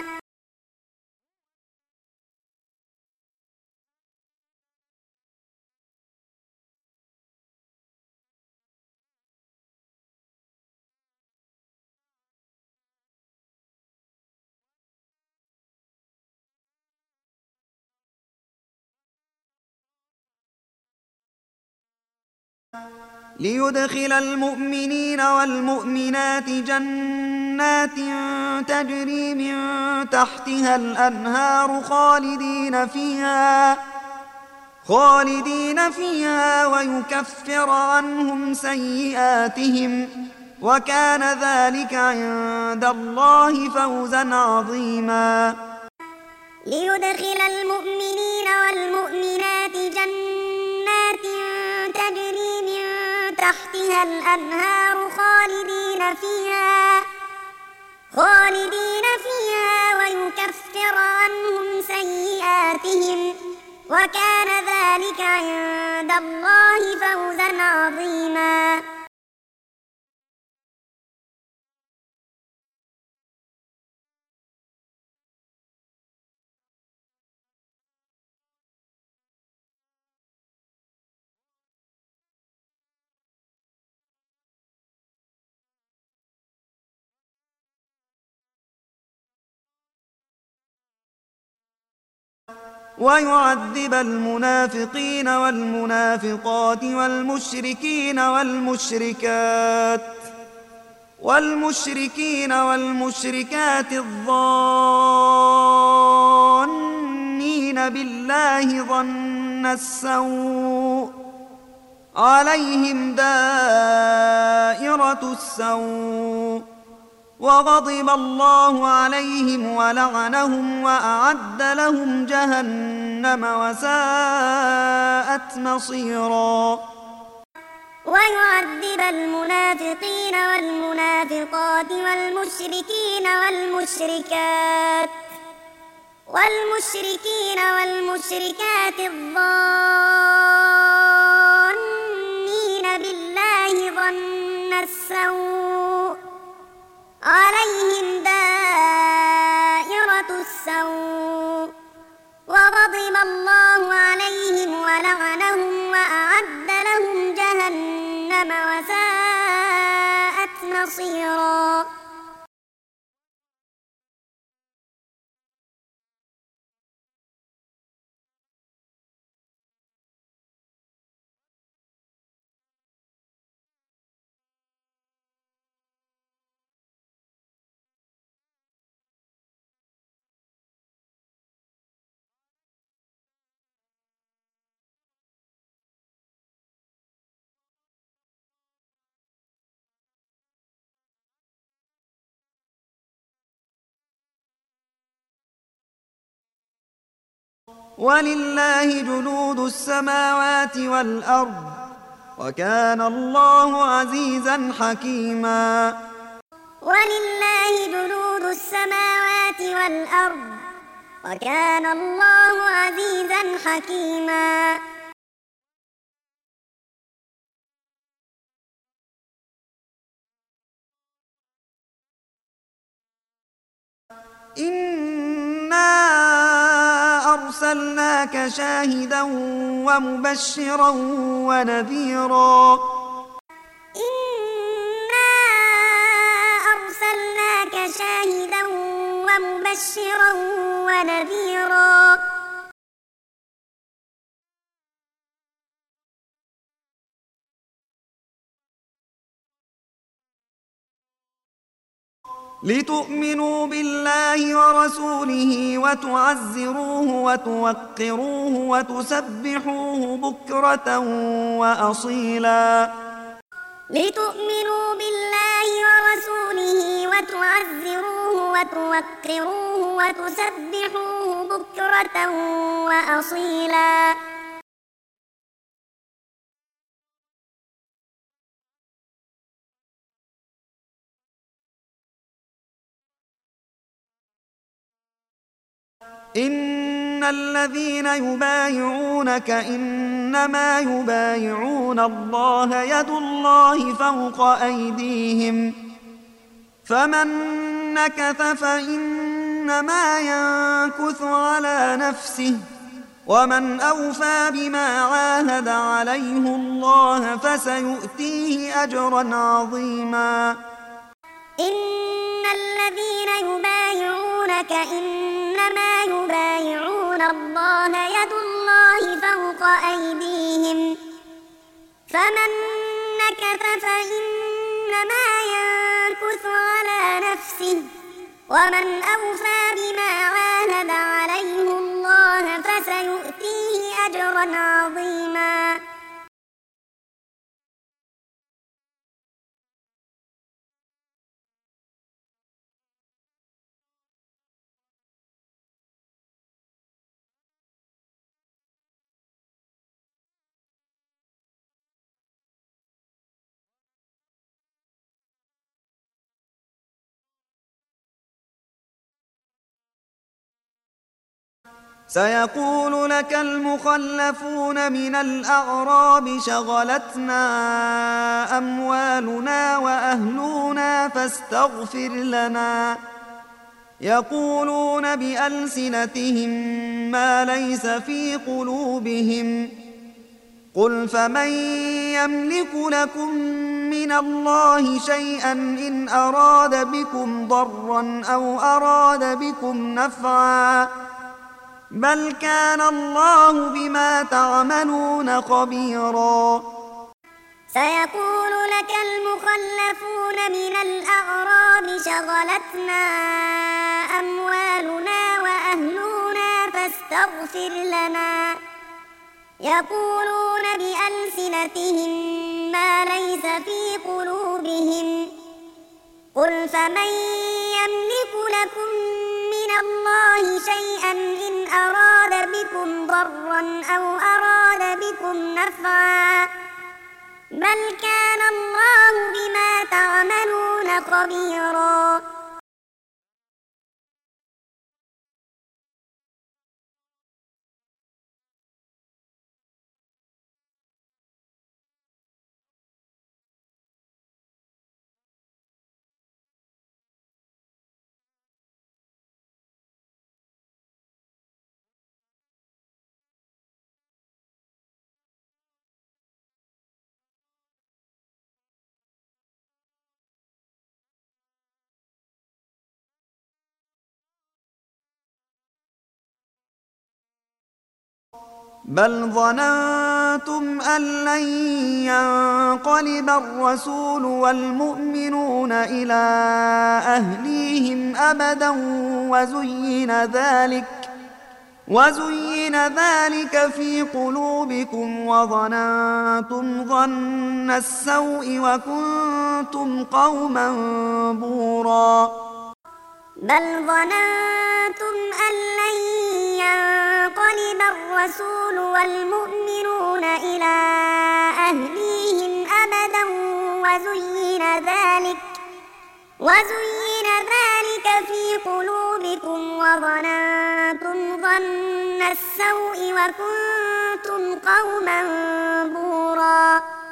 ليدخل المؤمنين والمؤمنات جنات تجري من تحتها الأنهار خالدين فيها ويكفر عنهم سيئاتهم وكان ذلك عند الله فوزا عظيما. ليدخل المؤمنين والمؤمنات جنات تجري من تحتها الأنهار خالدين فيها ويكفر عنهم سيئاتهم وكان ذلك عند الله فوزا عظيما. ويعذب المنافقين والمنافقات والمشركين والمشركات الظانين بالله ظن السوء عليهم دائرة السوء وغضب الله عليهم ولعنهم وأعد لهم جهنم وساءت مصيرا. ويعذب المنافقين والمنافقات والمشركين والمشركات الظانين بالله ظن السوء عليهم دائرة بصيرا ولله جنود السماوات والأرض وكان الله عزيزا حكيما. ولله جنود السماوات والأرض وكان الله عزيزا حكيما. إنا أرسلناك شاهدا ومبشرا ونذيرا. إنا أرسلناك شاهدا ومبشرا ونذيرا. لتؤمنوا بالله ورسوله وتعزروه وتوقروه وتسبحوه بكرة وأصيلا. لتؤمنوا بالله ورسوله وتعزروه وتوقروه وتسبحوه بكرة وأصيلا. إن الذين يبايعونك إنما يبايعون الله يد الله فوق أيديهم فمن نكث فإنما ينكث على نفسه ومن أوفى بما عاهد عليه الله فسيؤتيه أجرا عظيما. إن الذين يبايعونك إنما يبايعون الله يد الله فوق أيديهم فمن نكث فإنما ينكث على نفسه ومن أوفى بما عاهد عليه الله فسيؤتيه أجرا عظيما. سيقول لك المخلفون من الأعراب شغلتنا أموالنا وأهلنا فاستغفر لنا. يقولون بألسنتهم ما ليس في قلوبهم قل فمن يملك لكم من الله شيئا إن أراد بكم ضرا أو أراد بكم نفعا بل كان الله بما تعملون خبيرا. سيقول لك المخلفون من الأعراب شغلتنا أموالنا وأهلنا فاستغفر لنا. يقولون بألسنتهم ما ليس في قلوبهم قل فمن يملك لكم من الله شيئا إن أراد بكم ضرا أو أراد بكم نفعا بل كان الله بما تعملون خبيرا. بل ظننتم أن لن ينقلب الرسول والمؤمنون إلى أهليهم أبدا وزين ذلك في قلوبكم وظننتم ظن السوء وكنتم قوما بورا بل ظننتم أن لن ينقلب الرسول والمؤمنون إلى أهليهم أبدا وزين ذلك في قلوبكم وظننتم ظن السوء وكنتم قوما بورا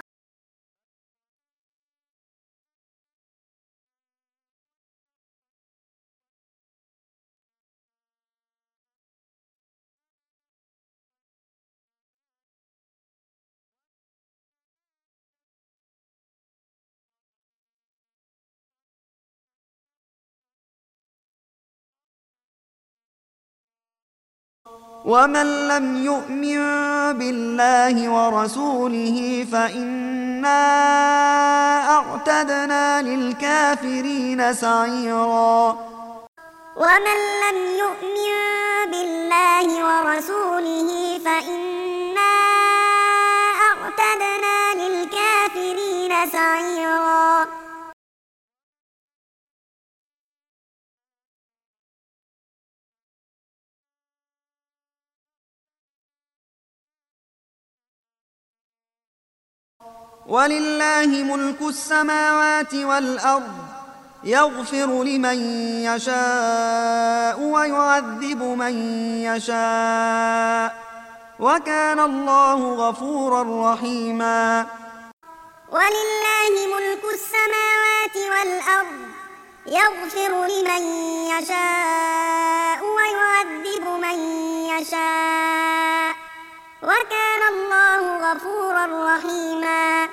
ومن لم يؤمن بالله ورسوله فإنا أعتدنا للكافرين سعيرا ومن لم يؤمن بالله ورسوله فإنا أعتدنا للكافرين سعيرا ولله ملك السماوات والأرض يغفر لمن يشاء ويعذب من يشاء وكان الله غفورا رحيما ولله ملك السماوات والأرض يغفر لمن يشاء ويعذب من يشاء وكان الله غفورا رحيما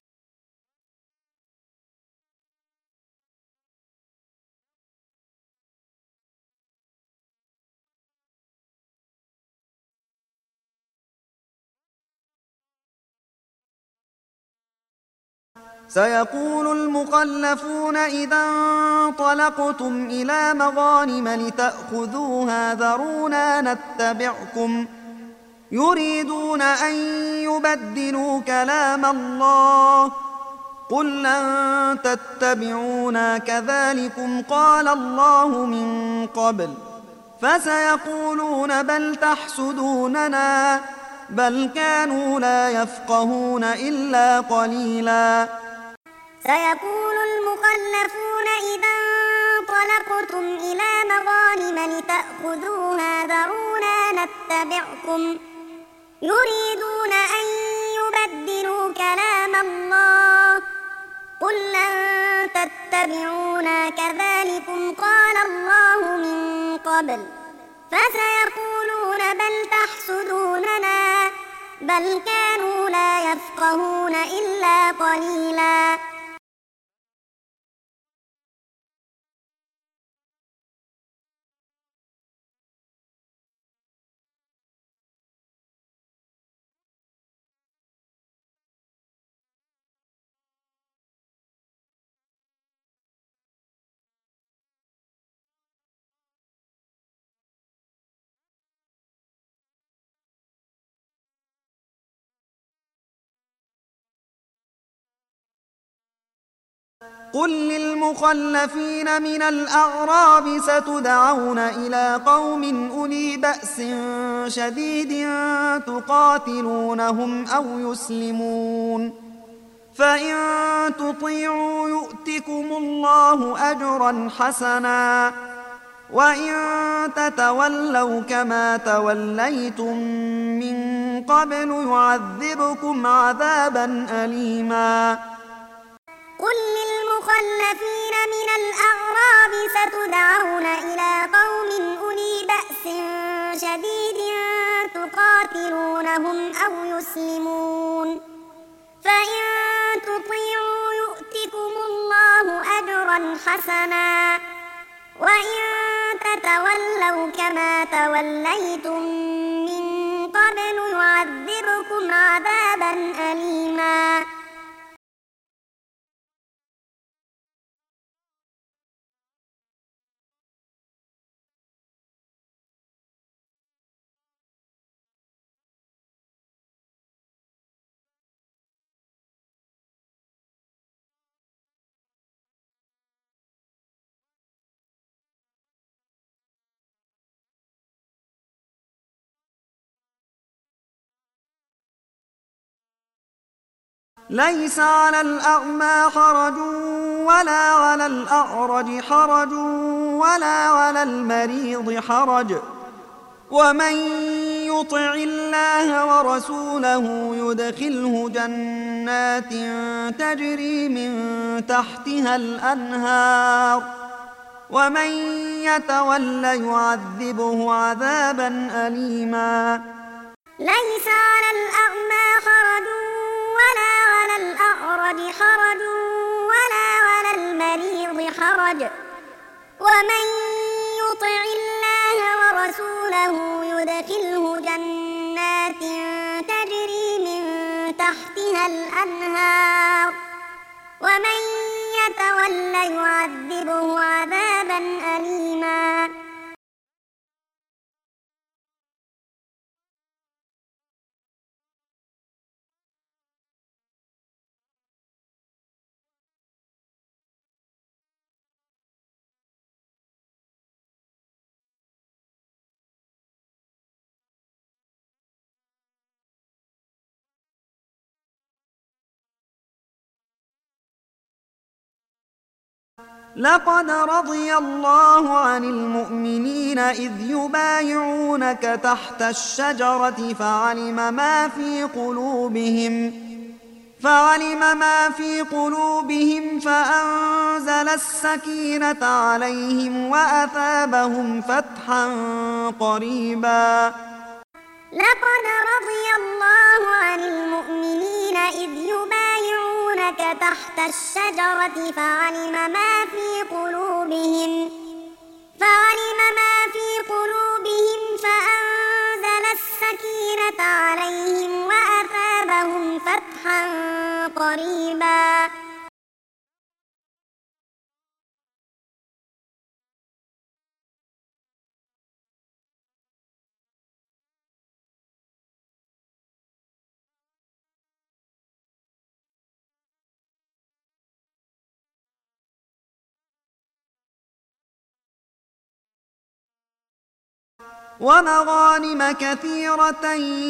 سيقول المخلفون إذا انطلقتم إلى مغانم لتأخذوها ذرونا نتبعكم يريدون أن يبدلوا كلام الله قل لن تتبعونا كذلكم قال الله من قبل فسيقولون بل تحسدوننا بل كانوا لا يفقهون إلا قليلا سيقول المخلفون إذا انطلقتم إلى مغانم لتأخذوها ذرونا نتبعكم يريدون أن يبدلوا كلام الله قل لن تتبعونا كذلكم قال الله من قبل فسيقولون بل تحسدوننا بل كانوا لا يفقهون إلا قليلا قل للمخلفين من الأعراب ستدعون إلى قوم أولي بأس شديد تقاتلونهم أو يسلمون فإن تطيعوا يؤتكم الله أجرا حسنا وإن تتولوا كما توليتم من قبل يعذبكم عذابا أليما قل للمخلفين من الأعراب ستدعون إلى قوم أولي بأس شديد تقاتلونهم أو يسلمون فإن تطيعوا يؤتكم الله أجرا حسنا وإن تتولوا كما توليتم من قبل قبل يعذبكم عذابا أليما ليس على الأعمى حرج ولا على الأعرج حرج ولا على المريض حرج ومن يطع الله ورسوله يدخله جنات تجري من تحتها الأنهار ومن يتول يعذبه عذابا أليما ليس على الأعمى حرج ولا على الأعرج حرج ولا على المريض حرج ومن يطع الله ورسوله يدخله جنات تجري من تحتها الأنهار ومن يتول يعذبه عذابا أليما لقد رضي الله عن المؤمنين إذ يبايعونك تحت الشجرة فعلم ما في قلوبهم فأنزل السكينة عليهم وأثابهم فتحا قريبا لقد رضي الله عن المؤمنين إذ يبايعونك تحت الشجرة فعلم ما في قلوبهم فأنزل السكينة عليهم وأثابهم فتحا قريبا ومغانم كثيرة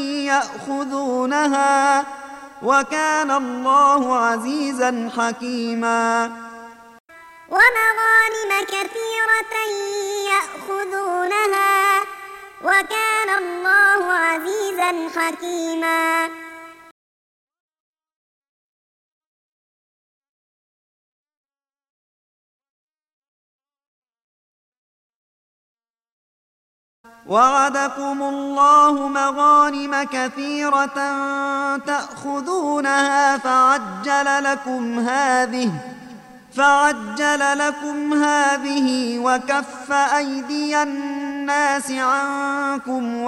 يأخذونها وكان الله عزيزا حكيما ومغانم كثيرة يأخذونها وكان الله عزيزا حكيما وعدكم الله مغانم كثيرة تأخذونها فعجل لكم هذه وكف أيدي الناس عنكم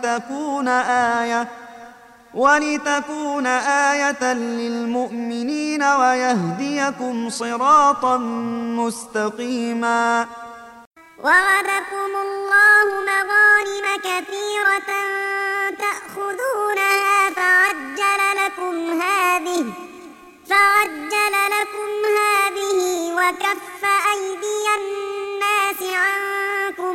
ولتكون آية للمؤمنين ويهديكم صراطا مستقيما وعدكم الله مغانم كثيرة تأخذونها فعجل لكم هذه وكف أيدي الناس عنكم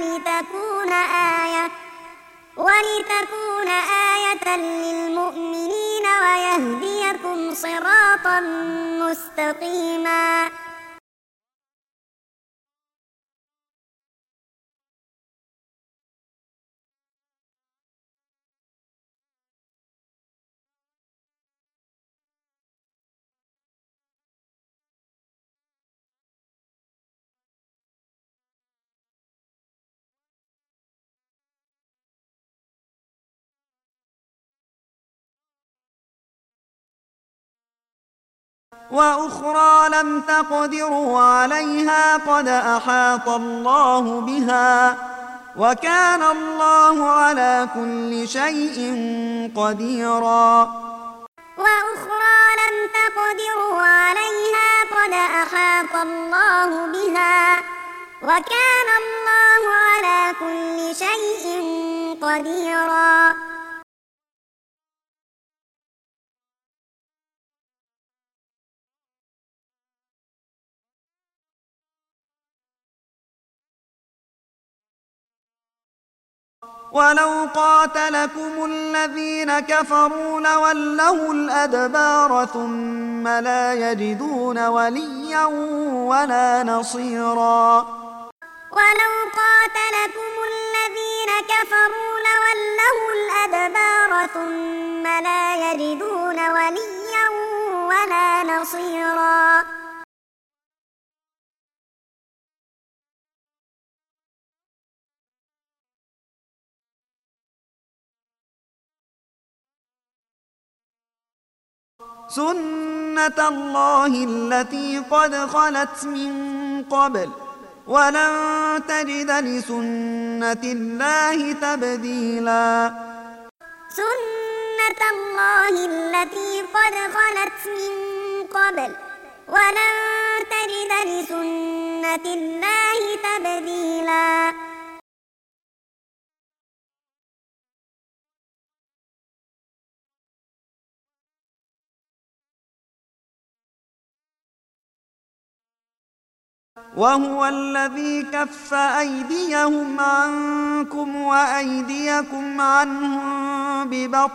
ولتكون آية للمؤمنين ويهديكم صراطا مستقيما وأخرى لم تقدروا عليها قد أحاط الله بها وكان الله على كل شيء قديرا. وأخرى لم تقدروا عليها قد أحاط الله بها وكان الله على كل شيء قديرا. ولو قاتلكم الذين كفروا لولوا الأدبار ثم لا يجدون وليا ولا نصيرا. ولو قاتلكم الذين كفروا لولوا الأدبار ثم لا يجدون وليا ولا نصيرا. سنة الله التي قد خلت من قبل ولن تجد لسنة الله تبديلا. سنة الله التي قد خلت من قبل ولن تجد لسنة الله تبديلا. وهو الذي كف أيديهم عنكم وأيديكم عنهم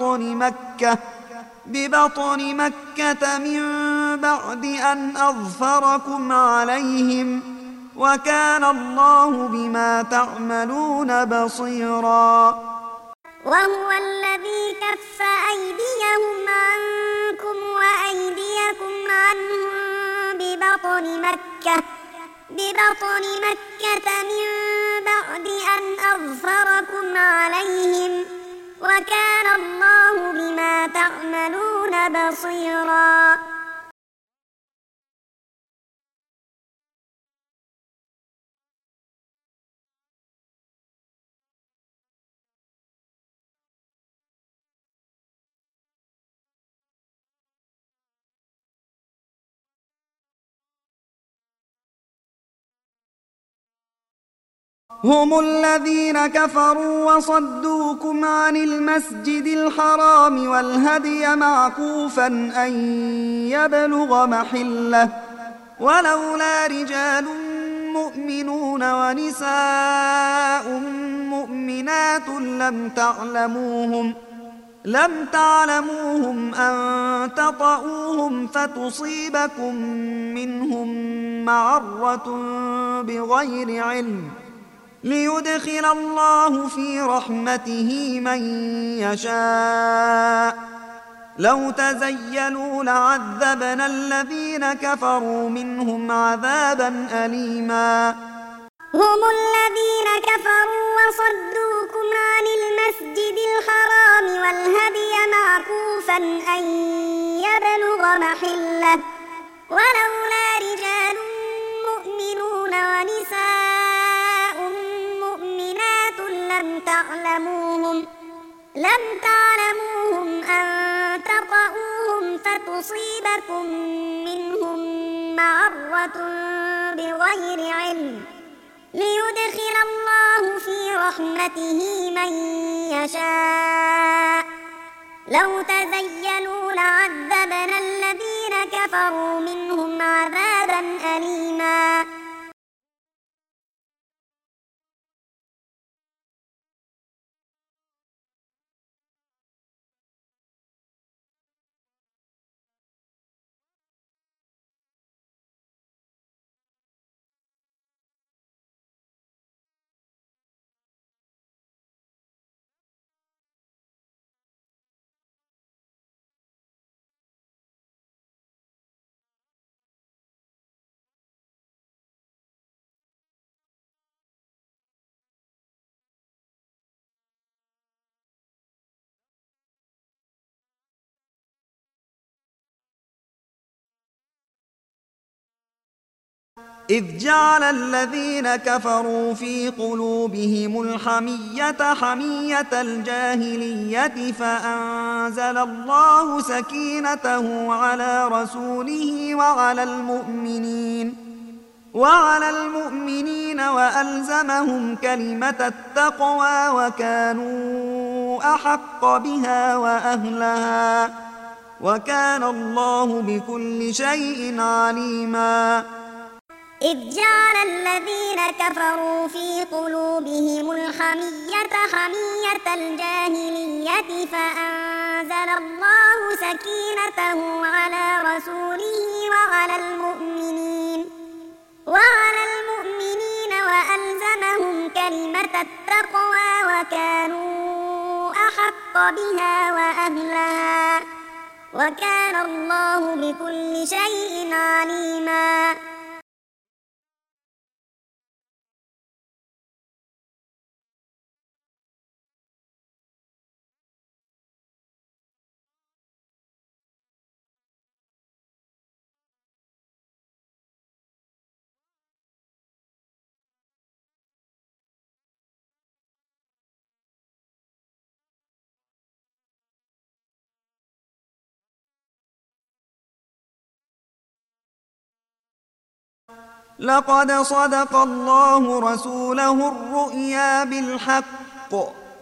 ببطن مكة من بعد أن أظفركم عليهم وكان الله بما تعملون بصيرا. وهو الذي كف أيديهم عنكم وأيديكم عنهم ببطن مكة من بعد أن أظفركم عليهم وكان الله بما تعملون بصيرا. هم الذين كفروا وصدوكم عن المسجد الحرام والهدي معكوفا أن يبلغ محله ولولا رجال مؤمنون ونساء مؤمنات لم تعلموهم أن تطؤوهم فتصيبكم منهم معرة بغير علم ليدخل الله في رحمته من يشاء. لو تزيلوا لعذبنا الذين كفروا منهم عذابا أليما. هم الذين كفروا وصدوكم عن المسجد الحرام والهدي معكوفا أن يبلغ محله ولولا رجال مؤمنون ونساء مؤمنات لم تعلموهم أن تطؤوهم فتصيبكم منهم معرة بغير علم ليدخل الله في رحمته من يشاء. لو تزيلوا لعذبنا الذين كفروا منهم عذابا أليما. إذ جعل الذين كفروا في قلوبهم الحمية حمية الجاهلية فأنزل الله سكينته على رسوله وعلى المؤمنين وألزمهم كلمة التقوى وكانوا أحق بها وأهلها وكان الله بكل شيء عليما. إذ جعل الذين كفروا في قلوبهم الحمية حمية الجاهلية فأنزل الله سكينته على رسوله وعلى المؤمنين وألزمهم كلمة التقوى وكانوا أحق بها وأهلها وكان الله بكل شيء عليما. لقد صدق الله رسوله الرؤيا بالحق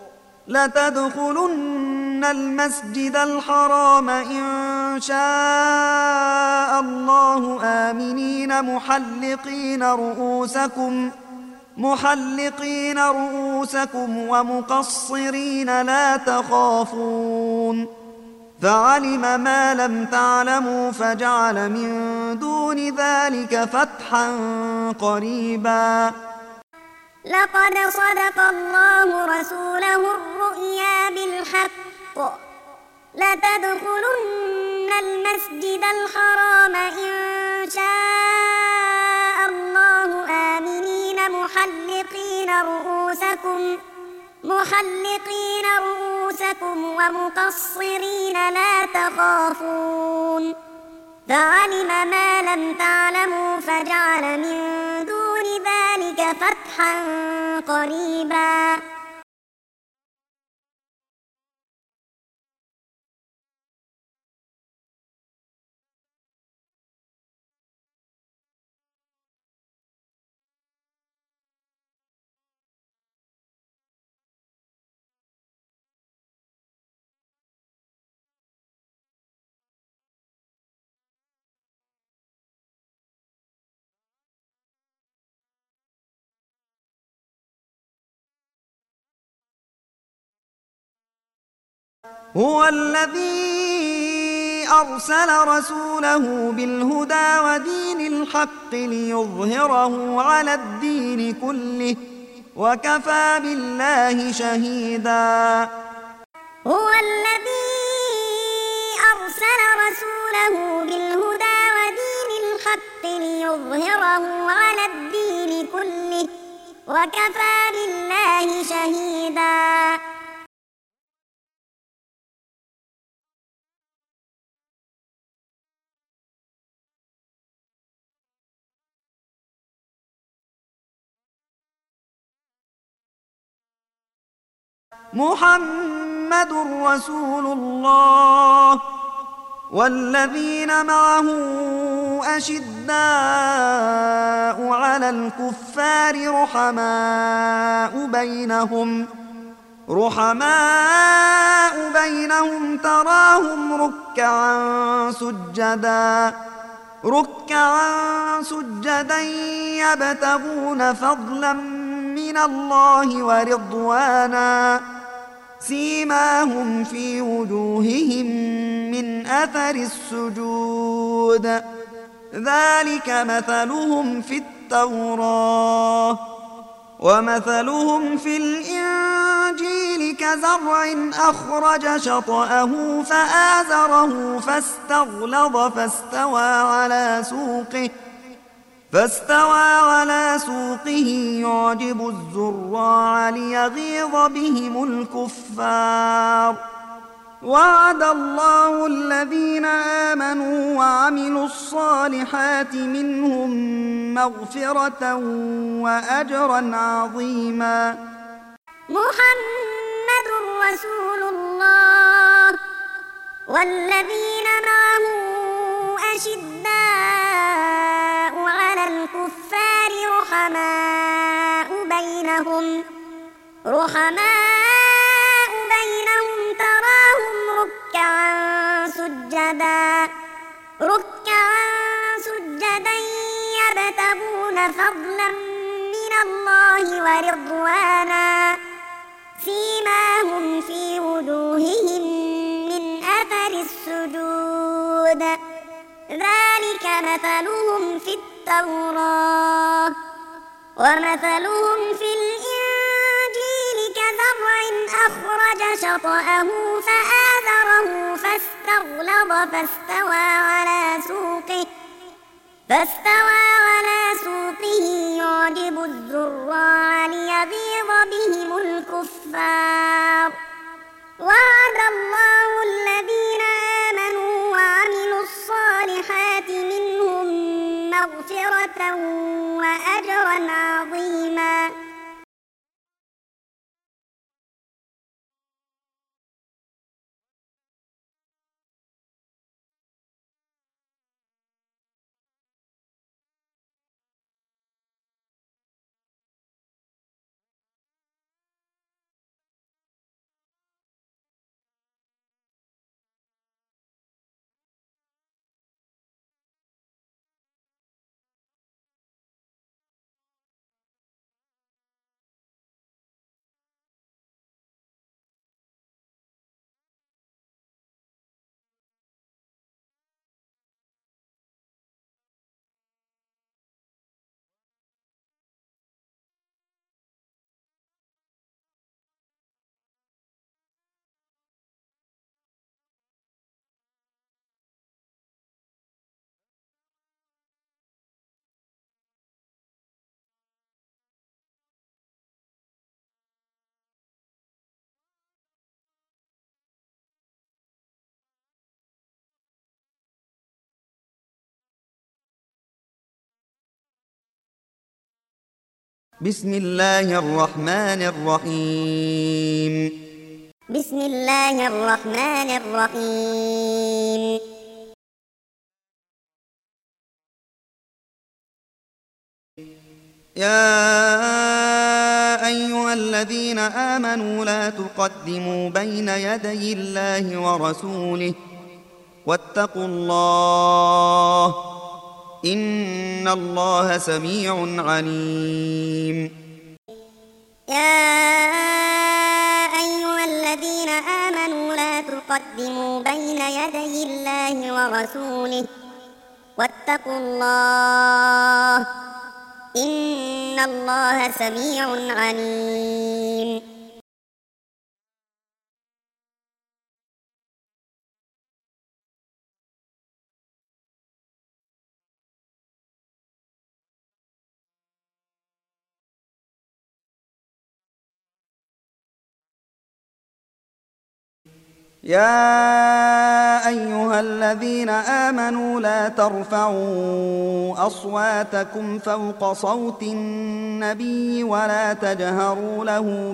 لتدخلن المسجد الحرام إن شاء الله آمنين محلقين رؤوسكم ومقصرين لا تخافون فعلم ما لم تعلموا فجعل من دون ذلك فتحا قريبا. لقد صدق الله رسوله الرؤيا بالحق لتدخلن المسجد الحرام إن شاء الله آمنين محلقين رؤوسكم ومقصرين لا تخافون فعلم ما لم تعلموا فجعل من دون ذلك فتحا قريبا. هو الذي أرسل رسوله بالهدى ودين الحق ليظهره على الدين كله وكفى بالله شهيدا. هو الذي أرسل رسوله بالهدى ودين الحق ليظهره على الدين كله وكفى بالله شهيدا. محمد رسول الله والذين معه أشداء على الكفار رحماء بينهم تراهم ركعا سجدا يبتغون فضلا من الله ورضوانا سيماهم في وجوههم من أثر السجود ذلك مثلهم في التوراة ومثلهم في الإنجيل كزرع أخرج شطأه فآزره فاستغلظ فاستوى على سوقه يعجب الزراع ليغيظ بهم الكفار وعد الله الذين آمنوا وعملوا الصالحات منهم مغفرة وأجرا عظيما. محمد رسول الله والذين معه أشداء على الكفار رحماء بينهم تراهم ركعا سجدا يبتغون فضلا من الله ورضوانا سيماهم في وجوههم من أثر السجود ذلك مثلهم في التوراة ومثلهم في الإنجيل كزرع أخرج شطأه فآزره فاستغلظ فاستوى على سوقه يعجب الزراع ليغيظ بهم الكفار. وعد الله الذين آمنوا وعملوا الصالحات منهم مغفرة وأجرا عظيما. بسم الله الرحمن الرحيم. بسم الله الرحمن الرحيم. يا أيها الذين آمنوا لا تقدموا بين يدي الله ورسوله واتقوا الله إن الله سميع عليم. يا أيها الذين آمنوا لا تقدموا بين يدي الله ورسوله واتقوا الله إن الله سميع عليم. يا أيها الذين آمنوا لا ترفعوا أصواتكم فوق صوت النبي ولا تجهروا له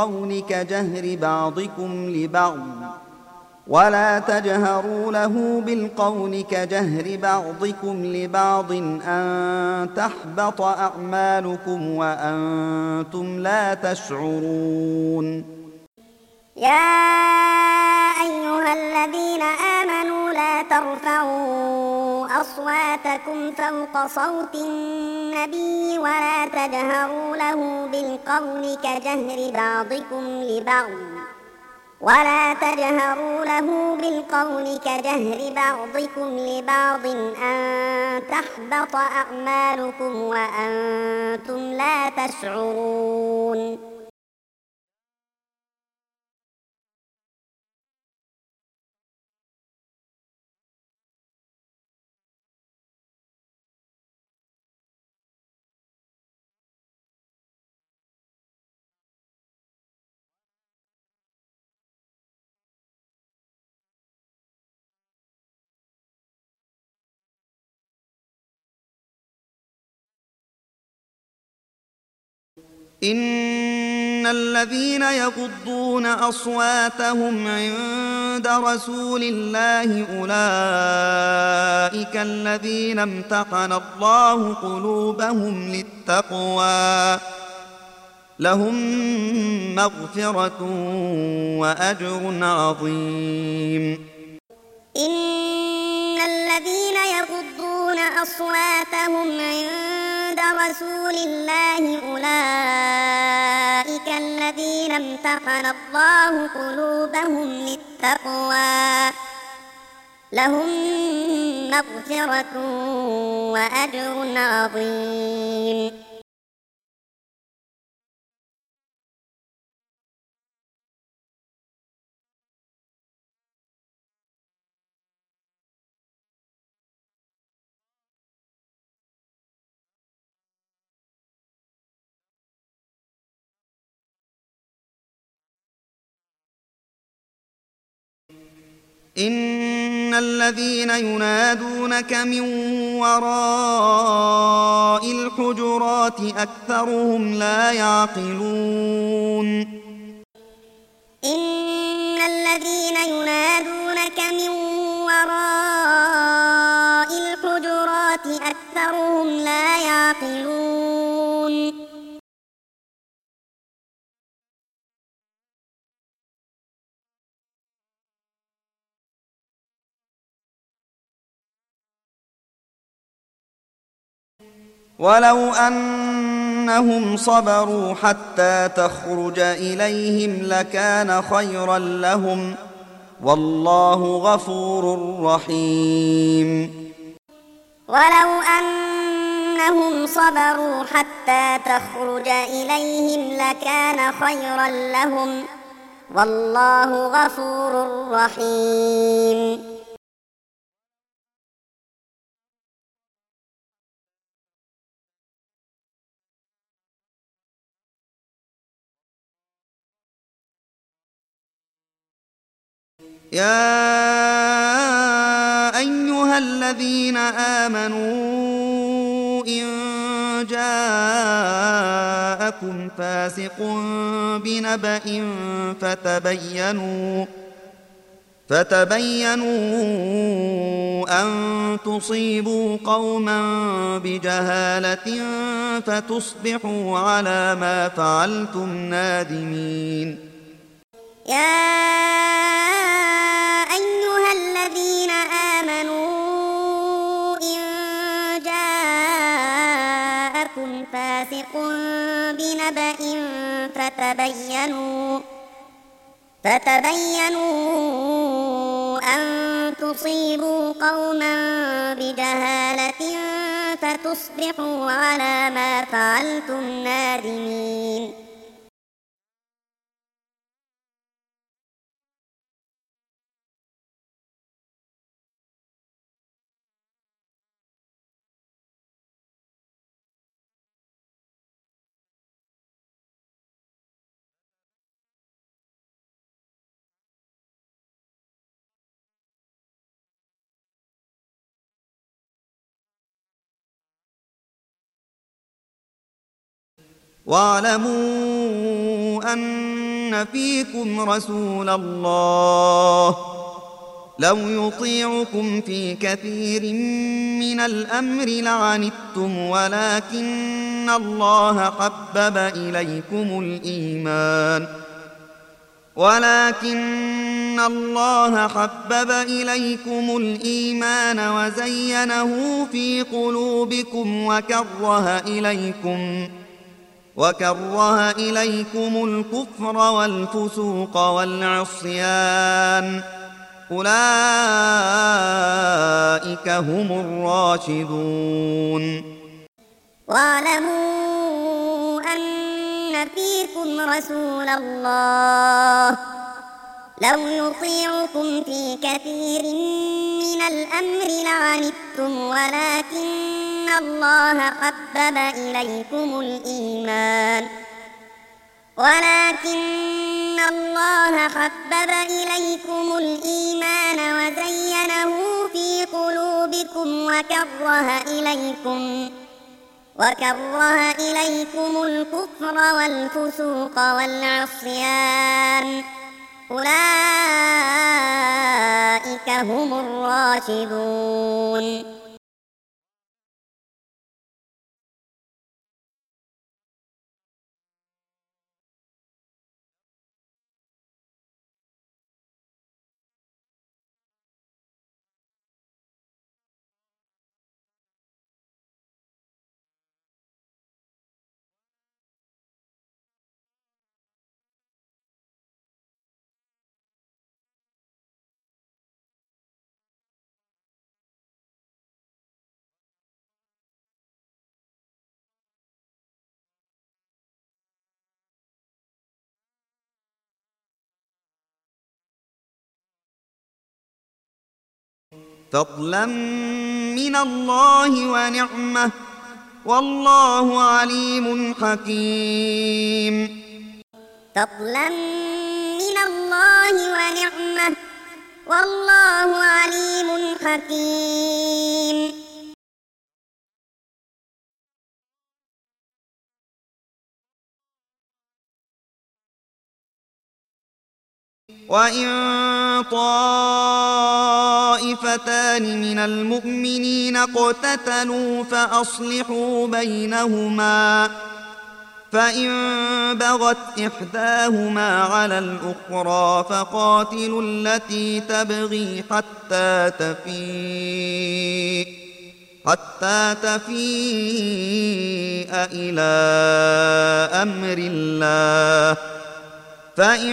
بالقول كجهر بعضكم لبعض أن تحبط أعمالكم وأنتم لا تشعرون. يا أيها الذين آمنوا لا ترفعوا أصواتكم فوق صوت النبي ولا تجهروا له بالقول كجهر بعضكم لبعض أن تحبط أعمالكم وأنتم لا تشعرون. إن الذين يغضون أصواتهم عند رسول الله أولئك الذين امتحن الله قلوبهم للتقوى لهم مغفرة وأجر عظيم. إن الذين يغضون أصواتهم عند رسول الله أولئك الذين امتحن الله قلوبهم للتقوى لهم مغفرة وأجر عظيم. إن الذين ينادونك من وراء الحجرات أكثرهم لا يعقلون. إن الذين ينادونك من وراء الحجرات أكثرهم لا يعقلون. ولو أنهم صبروا حتى تخرج إليهم لكان خيرا لهم والله غفور رحيم. ولو أنهم صبروا حتى تخرج إليهم لكان خيرا لهم والله غفور رحيم. يا أيها الذين آمنوا إن جاءكم فاسق بنبأ فتبينوا أن تصيبوا قوما بجهالة فتصبحوا على ما فعلتم نادمين. يا أيها الذين آمنوا إن جاءكم فاسق بنبأ فتبينوا أن تصيبوا قوما بجهالة فتصبحوا على ما فعلتم نادمين. واعلموا أن فيكم رسول الله لو يطيعكم في كثير من الأمر لعنتم ولكن الله حبب إليكم الإيمان وزينه في قلوبكم وكره إليكم الكفر والفسوق والعصيان أولئك هم الراشدون. واعلموا أن فيكم رسول الله لو يطيعكم في كثير من الأمر لعنتم ولكن الله حبب إليكم الإيمان وزينه في قلوبكم وكره إليكم الكفر والفسوق والعصيان أولئك هم الراشدون فضلا من الله ونعمة والله عليم حكيم. فضلا من الله ونعمة والله عليم حكيم. وإن طائفتان من المؤمنين اقتتلوا فأصلحوا بينهما فإن بغت إحداهما على الأخرى فقاتلوا التي تبغي حتى تفيء إلى أمر الله فإن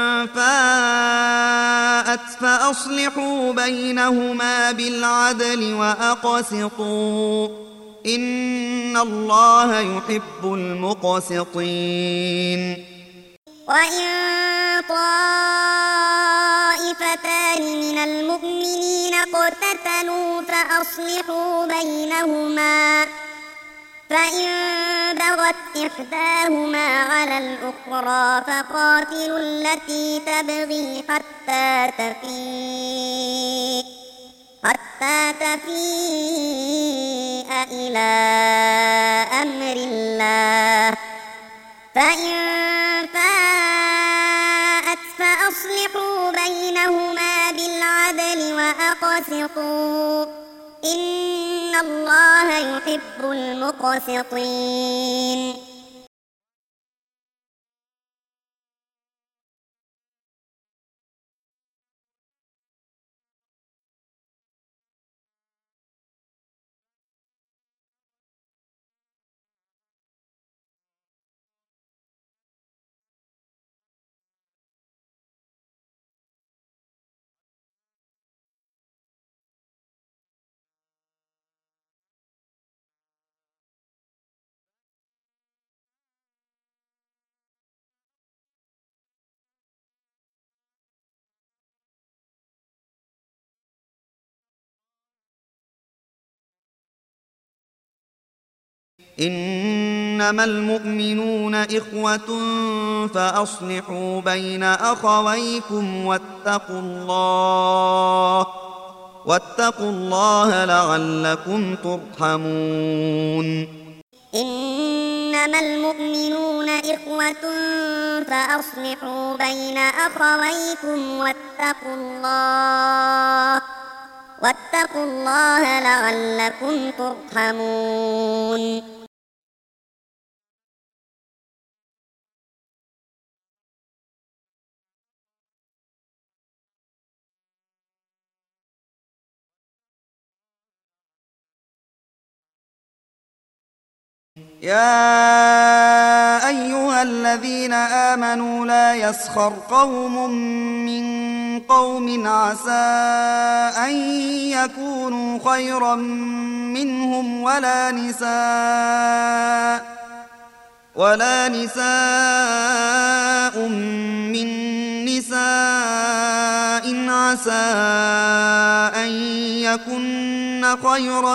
فاءت فأصلحوا بينهما بالعدل وأقسطوا إن الله يحب المقسطين. وإن طائفتان من المؤمنين اقتتلوا فأصلحوا بينهما فإن بغت إحداهما على الأخرى فقاتلوا التي تبغي حتى تفيء إلى أمر الله فإن فاءت فأصلحوا بينهما بالعدل وأقسطوا إن الله يحب المقسطين. إنما المؤمنون إخوة فأصلحوا بين أخويكم واتقوا الله لعلكم ترحمون. إنما المؤمنون إخوة فأصلحوا بين أخويكم واتقوا الله لعلكم ترحمون. يا أيها الذين آمنوا لا يسخر قوم من قوم عسى أن يكونوا خيرا منهم ولا نساء من نساء عسى أن يكن خيرا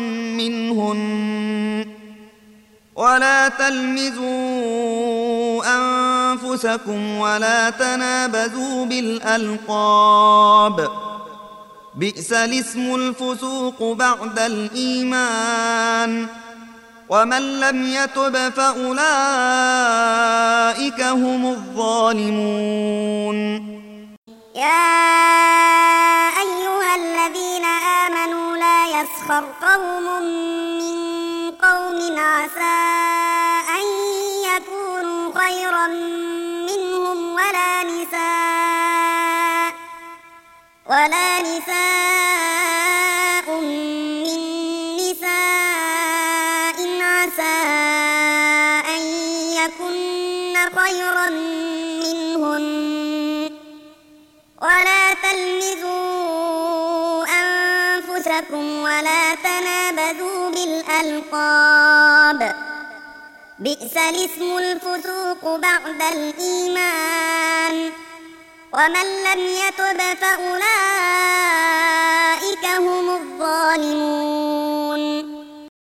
منهن ولا تلمزوا أنفسكم ولا تنابزوا بالألقاب بئس الاسم الفسوق بعد الإيمان ومن لم يتب فأولئك هم الظالمون. يا أيها الذين آمنوا لا يسخر قوم من قوم عسى أن يكونوا خيرا منهم ولا نساء من نساء عسى أن يكن خيرا منهن ولا تلمزوا أنفسكم ولا تنابذوا بالألقاب بئس الاسم الفسوق بعد الإيمان ومن لم يتب فأولئك هم الظالمون.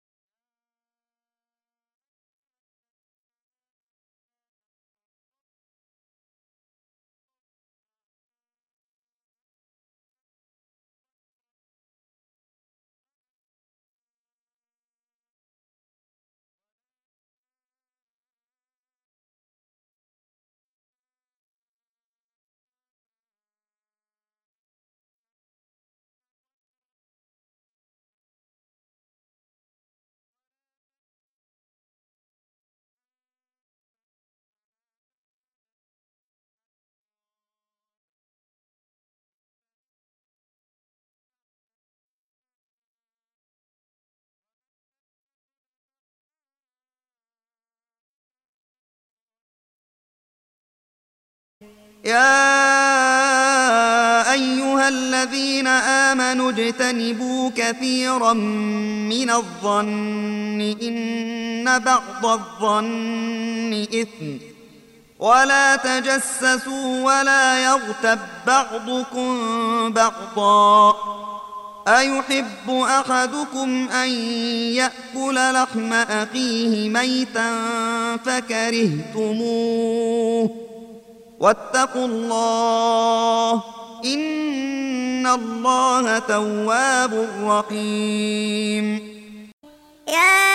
يا أيها الذين آمنوا اجتنبوا كثيرا من الظن إن بعض الظن إثم ولا تجسسوا ولا يغتب بعضكم بعضا أيحب أحدكم أن يأكل لحم أخيه ميتا فكرهتموه واتقوا الله إن الله تواب رحيم. يا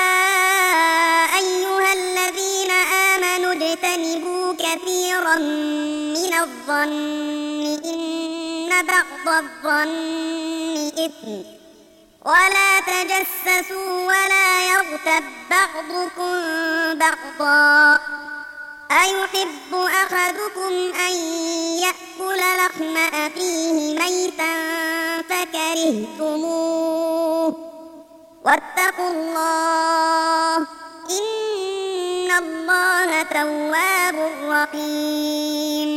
أيها الذين آمنوا اجتنبوا كثيرا من الظن إن بعض الظن إثم ولا تجسسوا ولا يغتب بعضكم بعضا أيحب أحدكم أن يأكل لحم أخيه ميتا فكرهتموه واتقوا الله إن الله تواب رحيم.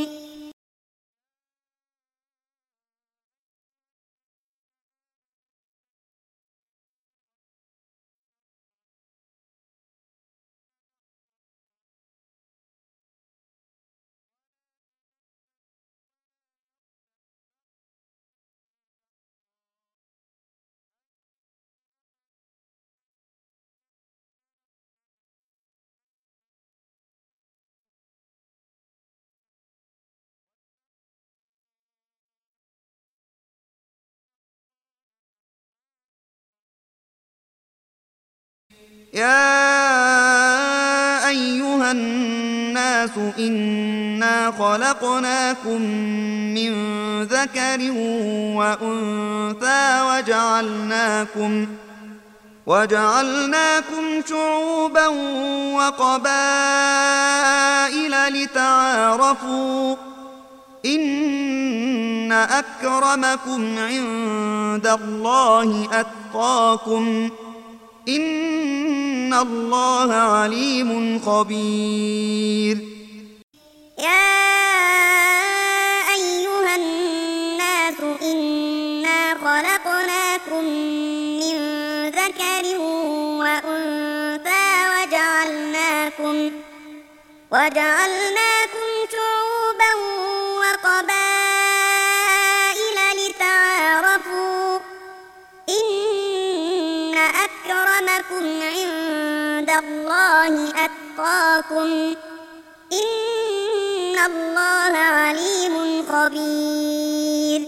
يا أيها الناس إنا خلقناكم من ذكر وأنثى وجعلناكم شعوبا وقبائل لتعارفوا إن أكرمكم عند الله أتقاكم إن الله عليم خبير. يا أيها الناس إنا خلقناكم من ذكر وأنثى وجعلناكم شعوبا وقبائل لتعارفوا إن أكرمكم عند الله أتقاكم إن الله عليم خبير.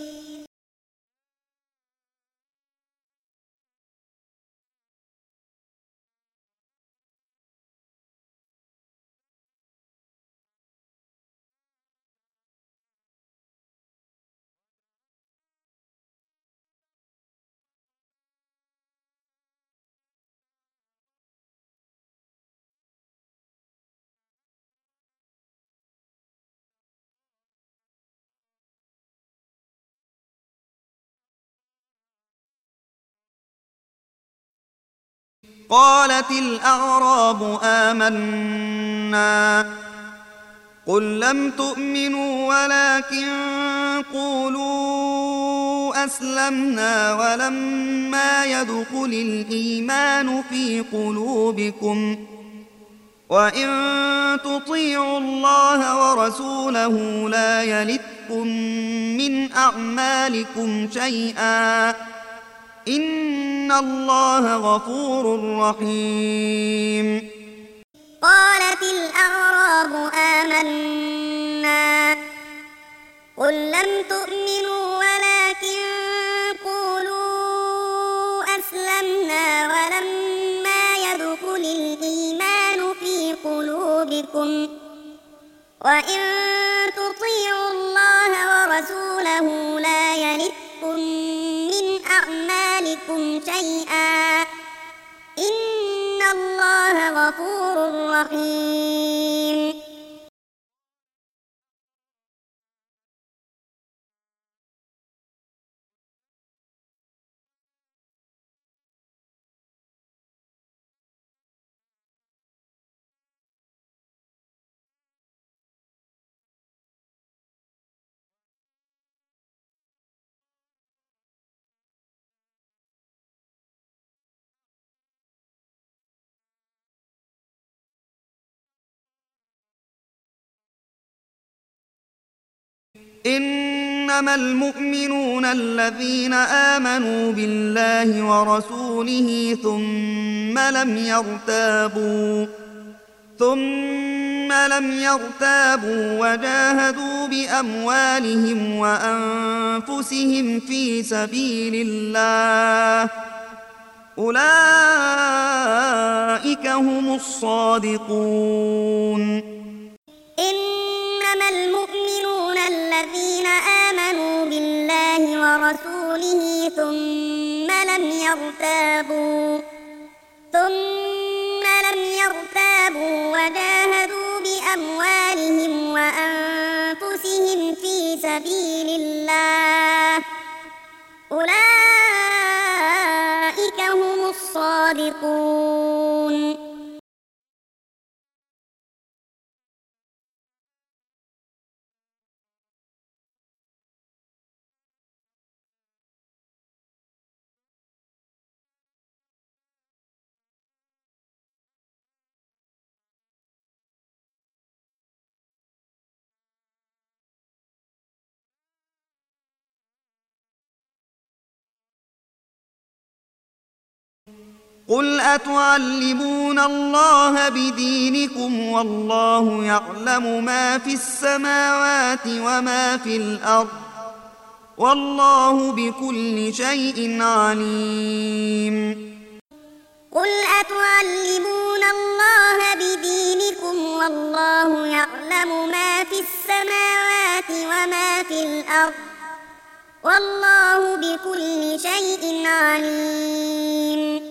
قالت الأعراب آمنا قل لم تؤمنوا ولكن قولوا أسلمنا ولما يدخل الإيمان في قلوبكم وإن تطيعوا الله ورسوله لا يلتكم من أعمالكم شيئا إن الله غفور رحيم. قالت الأعراب آمنا قل لم تؤمنوا ولكن قولوا أسلمنا ولما يدخل الإيمان في قلوبكم وإن تطيعوا الله ورسوله لا يلتكم من أعمالكم شيئا إن الله غفور رحيم. إنما المؤمنون الذين آمنوا بالله ورسوله ثم لم يرتابوا وجاهدوا بأموالهم وأنفسهم في سبيل الله أولئك هم الصادقون. إنما المؤمنون الذين آمنوا بالله ورسوله ثم لم يرتابوا وجاهدوا بأموالهم وأنفسهم في سبيل الله أولئك هم الصادقون. قل أتعلمون الله بدينكم والله يعلم ما في السماوات وما في الأرض والله بكل شيء عليم. قل أتعلمون الله بدينكم والله يعلم ما في السماوات وما في الأرض والله بكل شيء عليم.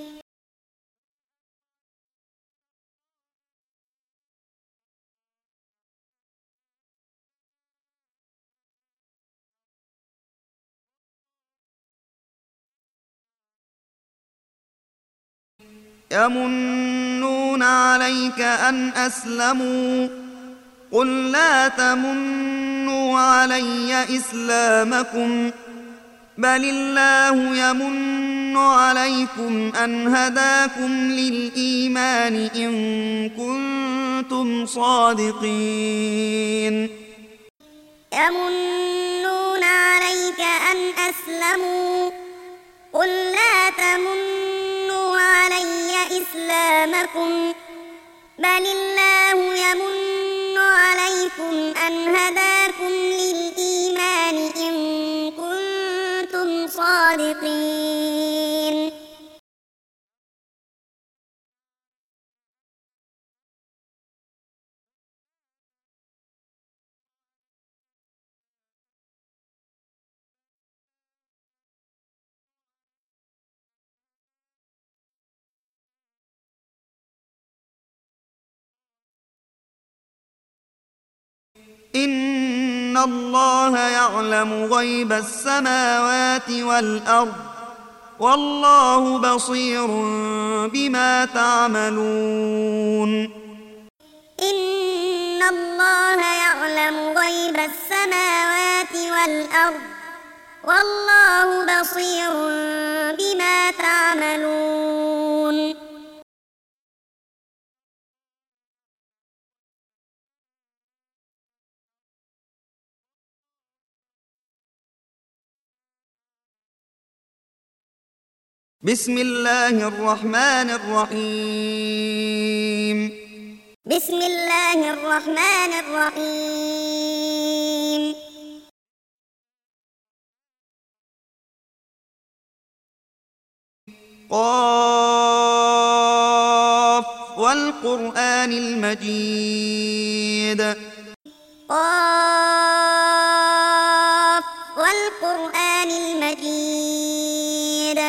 يمنون عليك أن أسلموا قل لا تمنوا علي إسلامكم بل الله يمن عليكم أن هداكم للإيمان إن كنتم صادقين. يمنون عليك أن أسلموا قل لا تمنوا علي إسلامكم بل الله يمن عليكم أن هداكم للإيمان إن كنتم صادقين. إن الله يعلم غيب السماوات والأرض والله بصير بما تعملون إن الله يعلم غيب السماوات والأرض والله بصير بما تعملون بسم الله الرحمن الرحيم بسم الله الرحمن الرحيم قاف والقرآن المجيد قاف والقرآن المجيد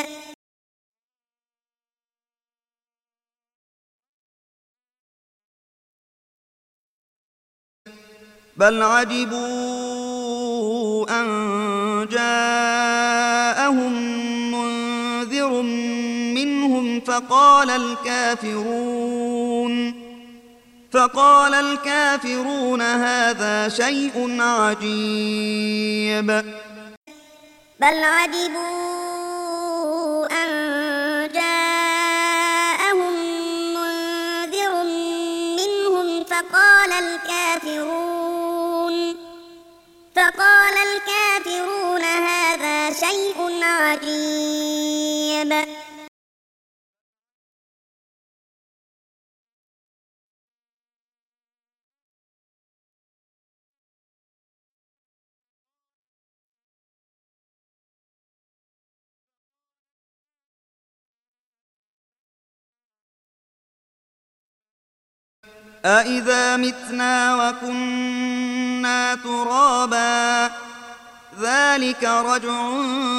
بل عجبوا أن جاءهم منذر منهم فقال الكافرون هذا شيء عجيب بل عجبوا أن جاءهم منذر منهم فقال الكافرون هذا شيء عجيب أإذا متنا وكنا ترابا ذلك رجع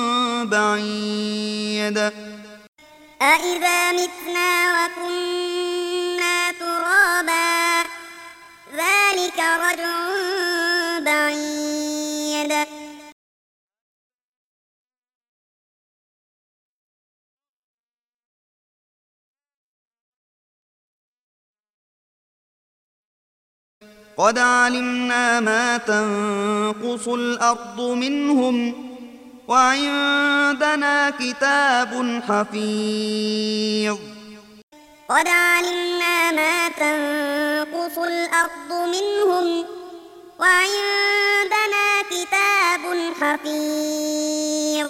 بعيد أإذا متنا وكنا ترابا ذلك رجع بعيد قد علمنا ما تنقص الأرض منهم وعندنا كتاب حفيظ قد علمنا ما تنقص الأرض منهم وعندنا كتاب حفيظ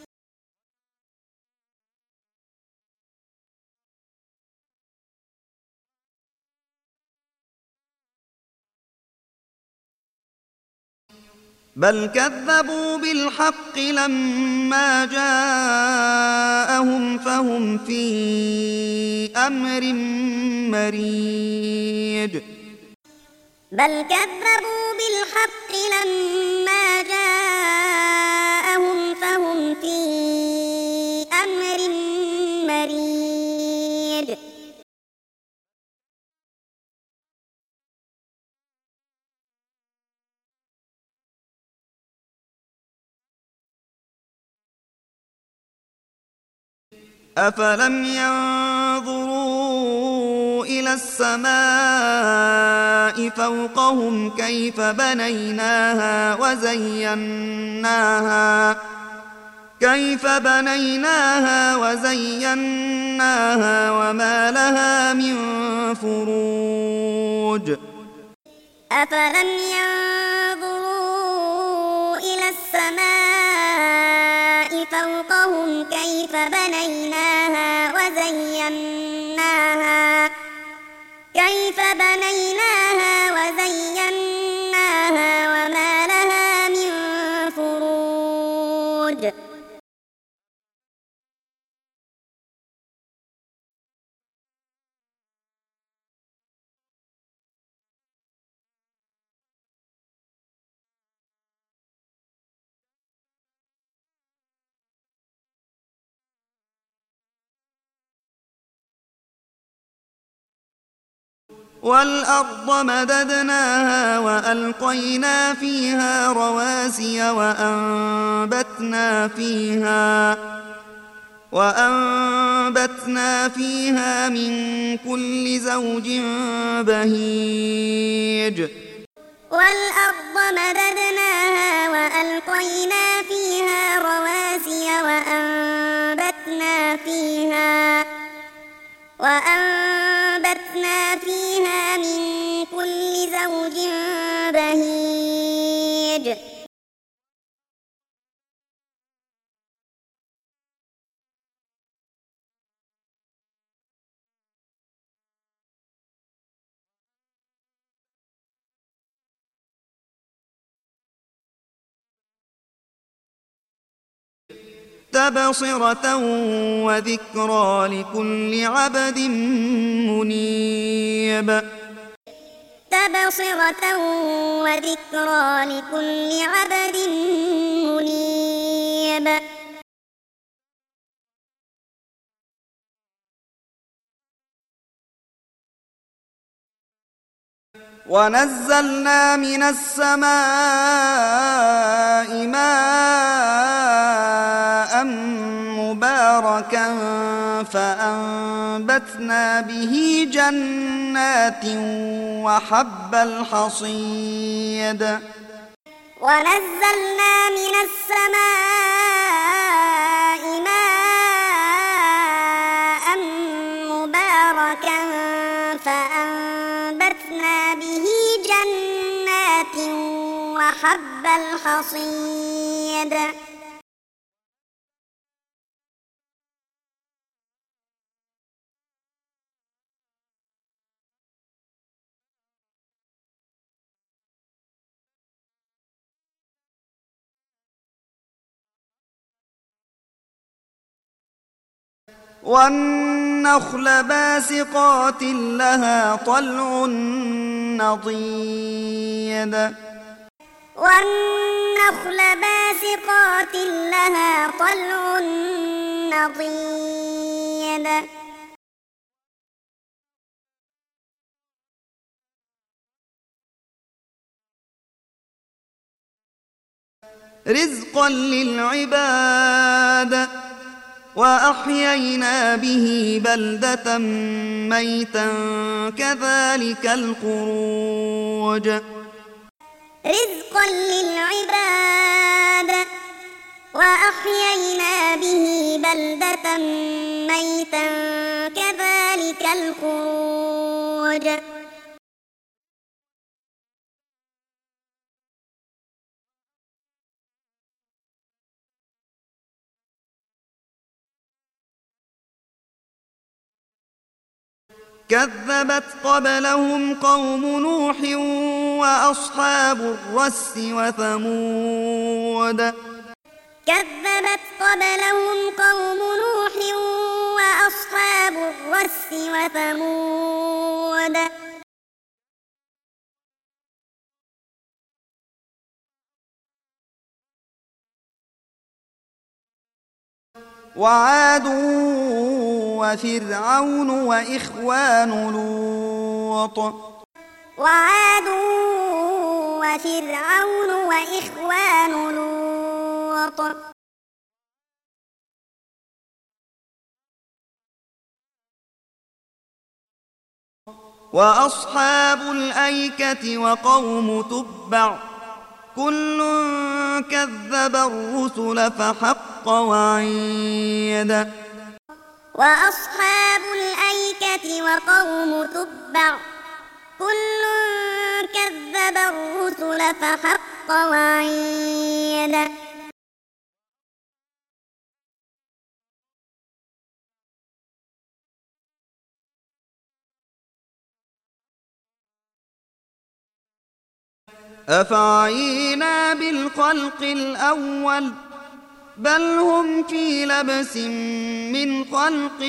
بل كذبوا بالحق لما جاءهم فهم في أمر مريج بل كذبوا بالحق لما جاءهم فهم في أمر مريج أفلم ينظروا إلى السماء فوقهم كيف بنيناها وزيناها وما لها من فروج أفلم ينظروا إلى السماء فوقهم كيف بنيناها وزيناها وما لها من فروج والأرض مددناها وألقينا فيها وأنبتنا فيها من كل زوج بهيج والأرض مددناها وألقينا فيها رواسي وأنبتنا فيها من كل زوج بهيج تبصرة وذكرى لكل عبد منيب تبصرة وذكرى لكل عبد منيب ونزلنا من السماء ماء مباركا فأنبتنا به جنات وحب الحصيد ونزلنا من السماء ماء مباركا فأنبتنا به جنات وحب الحصيد والنخل باسقات لها طلع نضيد والنخل باسقات لها طلع نضيد رزقا للعباد وأحيينا به بلدة ميتا كذلك الخروج رزقا للعباد وأحيينا به بلدة ميتا كذلك الخروج كذبت قبلهم قوم نوح وأصحاب الرس وثمود كذبت قبلهم قوم نوح وأصحاب الرس وثمود وعاد وفرعون وإخوان لوط وعاد وفرعون وإخوان لوط وأصحاب الأيكة وقوم تبع كل كذب الرسل فحق وعيد وأصحاب الأيكة وقوم تبع كل كذب الرسل فحق وعيد أفعينا بالخلق الأول بل هم في لبس من خلق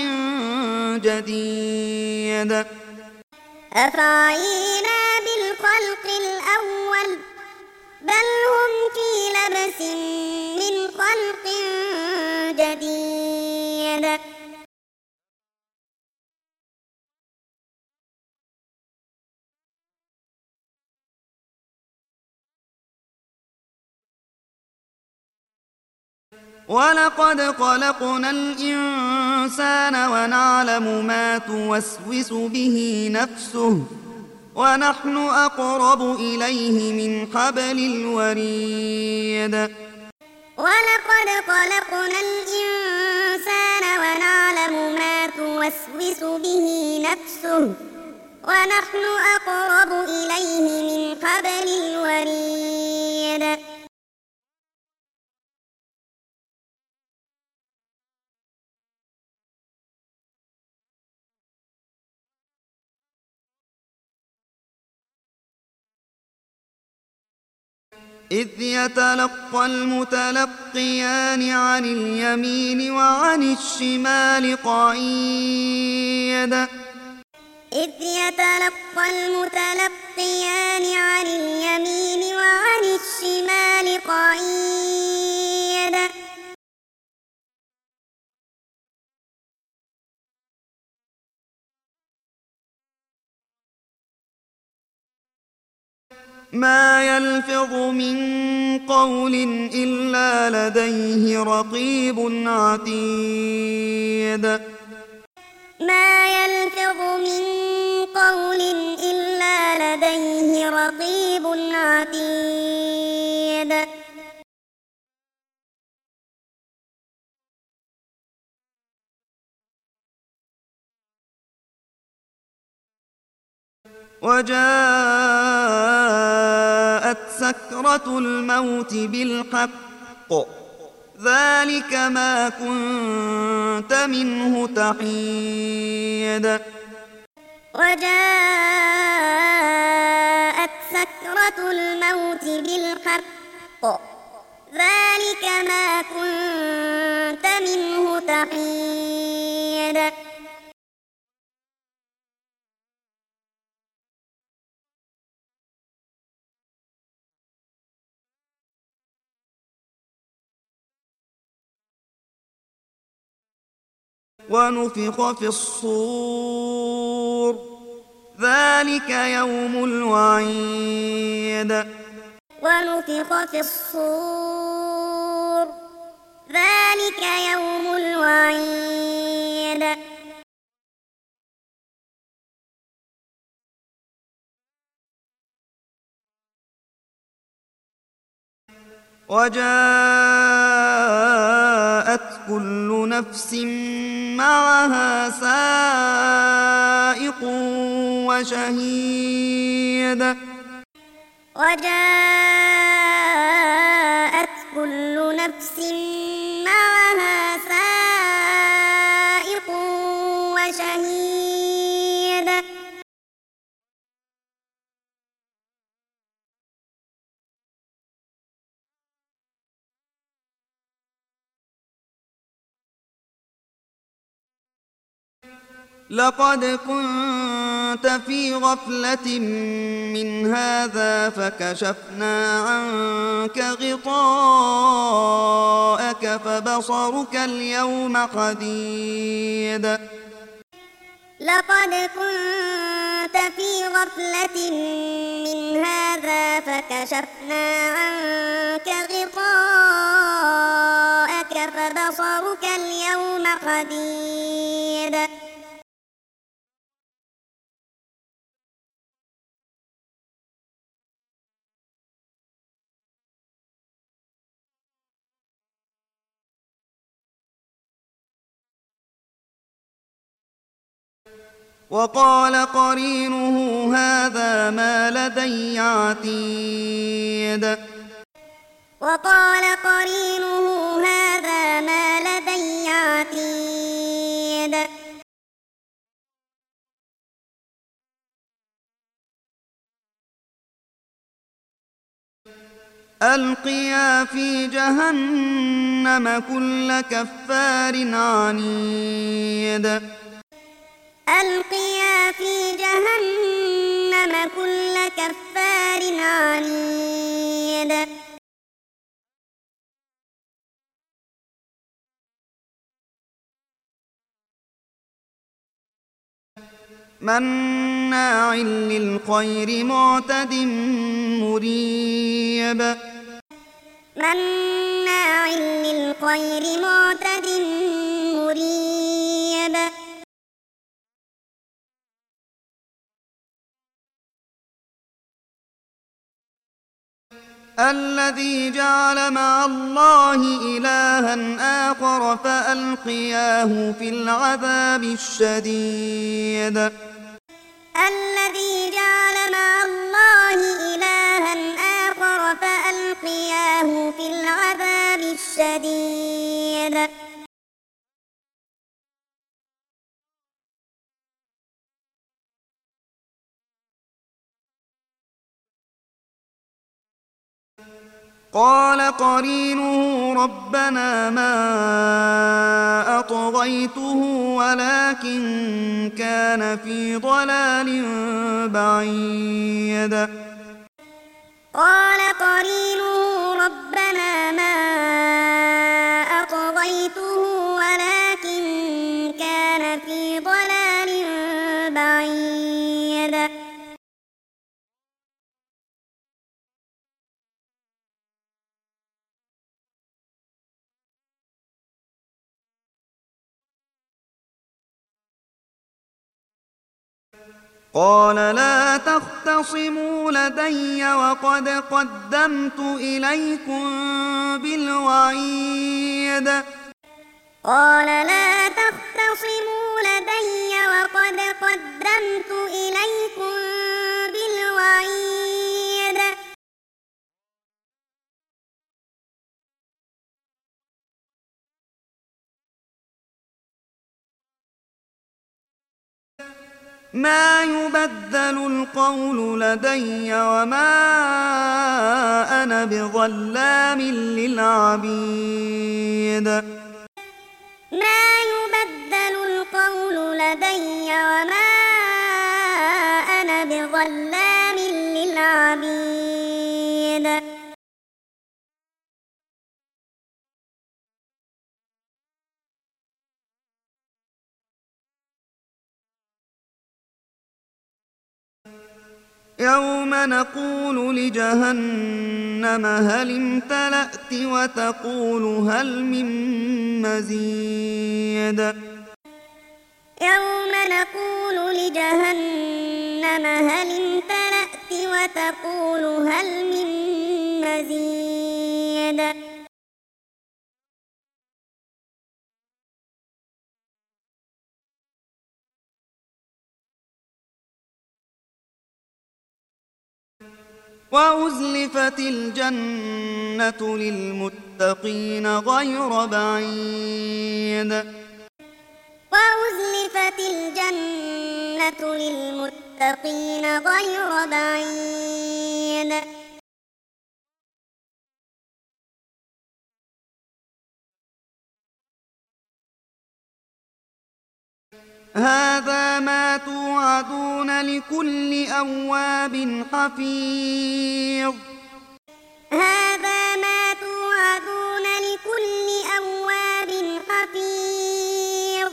جديد أفعينا بالخلق الأول بل هم في لبس من خلق جديد ولقد خلقنا الإنسان ونعلم ما توسوس به نفسه ونحن أقرب إليه من حبل الوريد ولقد خلقنا الإنسان ونعلم ما توسوس به نفسه ونحن أقرب إليه من حبل الوريد إذ يتلقى المتلقيان عن اليمين وعن الشمال قعيد إذ يتلقى المتلقيان عن اليمين وعن الشمال قعيد ما يلفظ من قول إلا لديه رقيب عتيد ما يلفظ من قول إلا لديه رقيب عتيد وجاءت سكرة الموت بالحق ذلك ما كنت منه تحيد وجاءت سكرة الموت بالحق ذلك ما كنت منه تحيد ونفخ في الصور ذلك يوم الوعيد ونفخ في الصور ذلك يوم الوعيد وجاءت كل نفس معها سائق وشهيد وجاءت كل نفس معها سائق وشهيد لقد كنت في غفلة من هذا فكشفنا عنك غطاءك فبصرك اليوم حديد لقد كنت في غفلة من هذا فكشفنا عنك غطاءك فبصرك اليوم حديد وقال قرينه هذا ما لدي عتيد وقال قرينه هذا ما لدي عتيد ألقيا في جهنم كل كفار عنيد ألقيا في جهنم كل كفار عنيد مناع للخير معتد مريب مناع للخير معتد مريب الذي جعل مع الله إلها آخر فألقياه في العذاب الشديد الذي جعل مع الله إلها آخر فألقياه في العذاب الشديد قال قرينه ربنا ما أطغيته ولكن كان في ضلال بعيد قال قرينه ربنا ما أطغيته ولكن كان في ضلال بعيد قال لا تختصموا لدي وقد قدمت إليكم بالوعيد قال لا تختصموا لدي وقد قدمت إليكم بالوعيد ما يبدل القول لدي وما أنا بظلام للعبيد ما يبدل القول لدي وما أنا بظلام للعبيد يوم نقول لجهنم هل امتلأت وتقول هل من مزيد يوم نقول لجهنم هل امتلأت وتقول هل من مزيد وأزلفت الجنة للمتقين غير بعيد وأزلفت الجنة للمتقين غير بعيد هذا ما توعدون لكل أواب حفيظ هذا ما توعدون لكل أواب حفيظ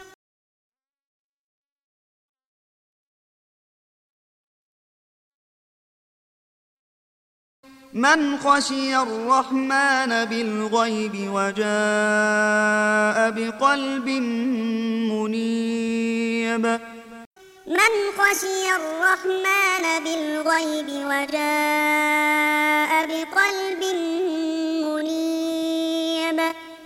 من خشي الرحمن بالغيب وجاء بقلب منيب من خشي الرحمن بالغيب وجاء بقلب منيب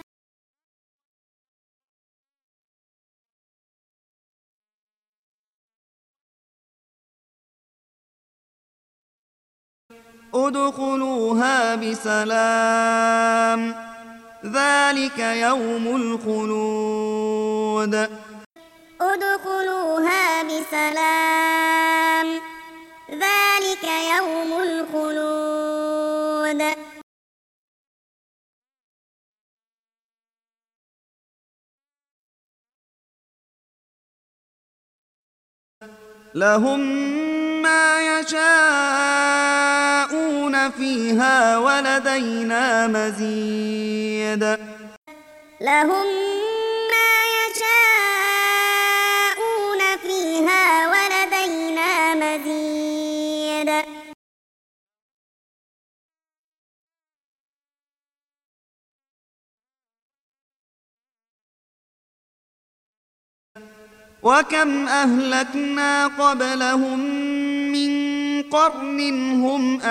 ادخلوها بسلام ذلك يوم الخلود ادخلوها بسلام ذلك يوم الخلود لهم ما يشاءون فيها ولدينا مزيد لهم وكم أهلكنا قبلهم من قرن هم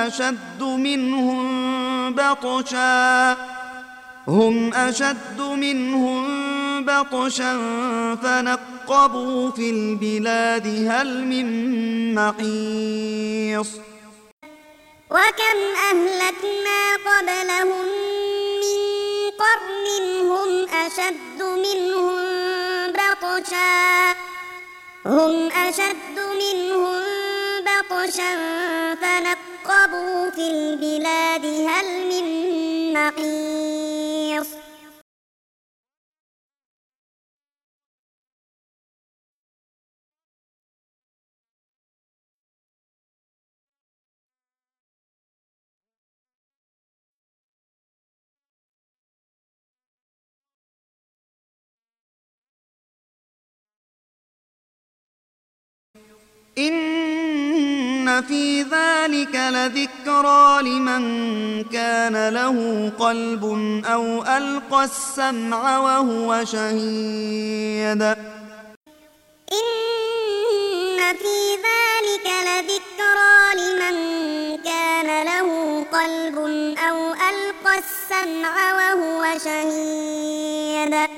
أشد منهم بطشا فنقبوا في البلاد هل من محيص وكم أهلكنا قبلهم من قرن هم أشد منهم بطشا فنقبوا في البلاد هل من محيص إن في ذلك لذكرى لمن كان له قلب أو ألقى السمع وهو شهيد إن في ذلك لذكرى لمن كان له قلب أو ألقى السمع وهو شهيد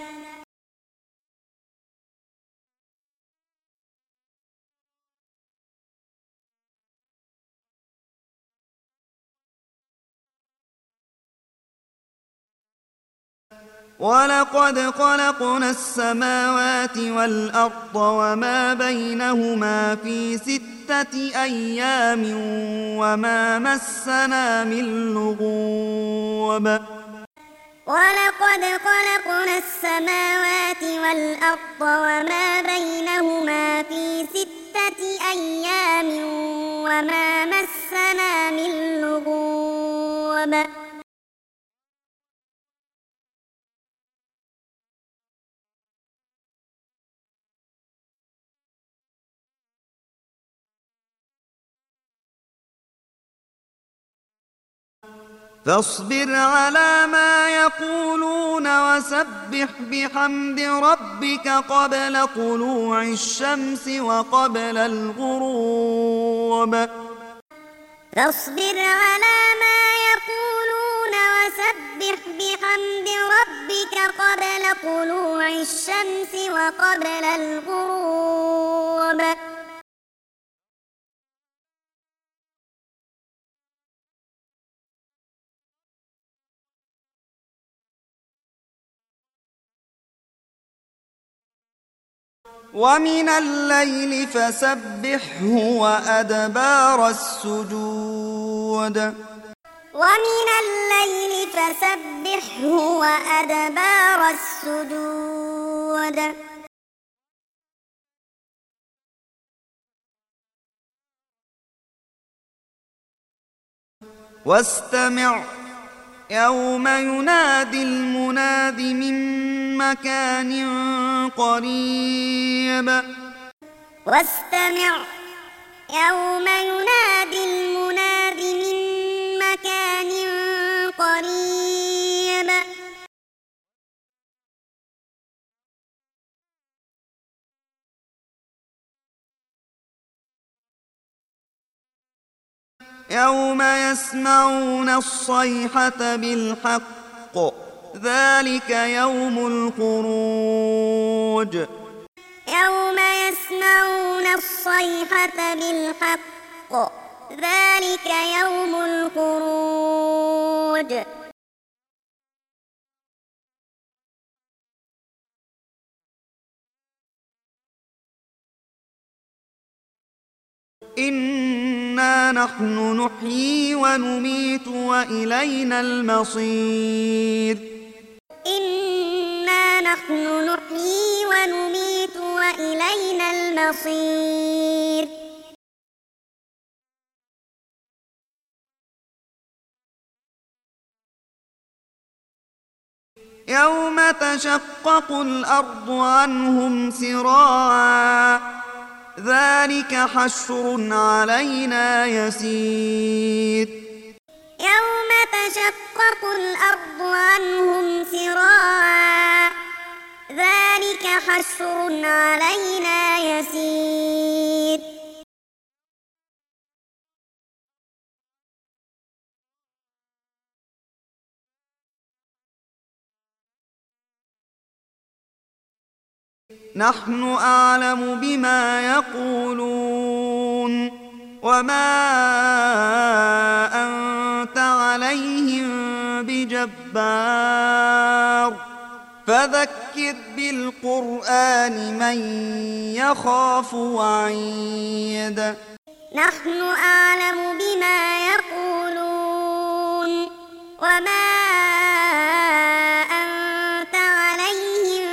ولقد خلقنا السماوات والأرض وما بينهما في 6 أيام وما مسنا من لغوب ولقد خلقنا السماوات والأرض وما بينهما في 6 أيام وما مسنا من لغوب فاصبر على ما يقولون وسبح بحمد ربك قبل طلوع الشمس وقبل الغروب فاصبر على ما يقولون وسبح بحمد ربك قبل طلوع الشمس وقبل الغروب ومن الليل فسبحه وأدبار السجود ومن الليل فسبحه وأدبار السجود واستمع يوم ينادي المناد من مكان قريب واستمع يوم ينادي المناد من مكان قريب يوم يسمعون الصيحة بالحق ذلك يوم الخروج يوم يسمعون الصيحة بالحق ذلك يوم الخروج إنا نحن نحيي ونميت وإلينا المصير إنا نحن نحيي ونميت وإلينا المصير يوم تشقق الأرض عنهم سراعا ذلك حشر علينا يسير يوم تشقق الأرض عنهم سراعا ذلك حشر علينا نحن أعلم بما يقولون وما أنت عليهم بجبار فذكر بالقرآن من يخاف وعيد نحن أعلم بما يقولون وما أنت عليهم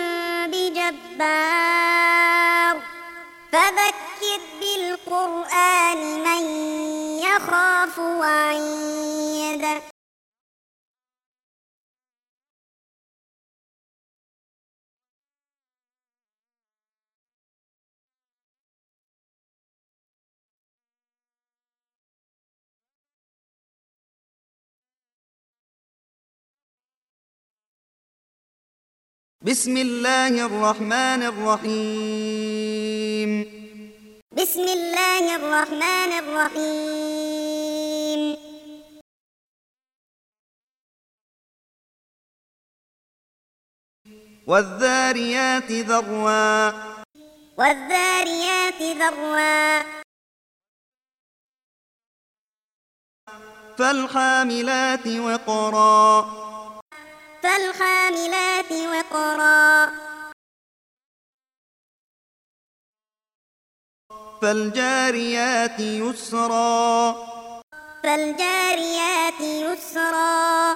بجبار فذكر بالقرآن من يخاف وعيد بسم الله الرحمن الرحيم بسم الله الرحمن الرحيم والذاريات ذروا والذاريات ذروا فالحاملات وقرا فالحاملات وقرا فالجاريات يسرا فالجاريات يسرا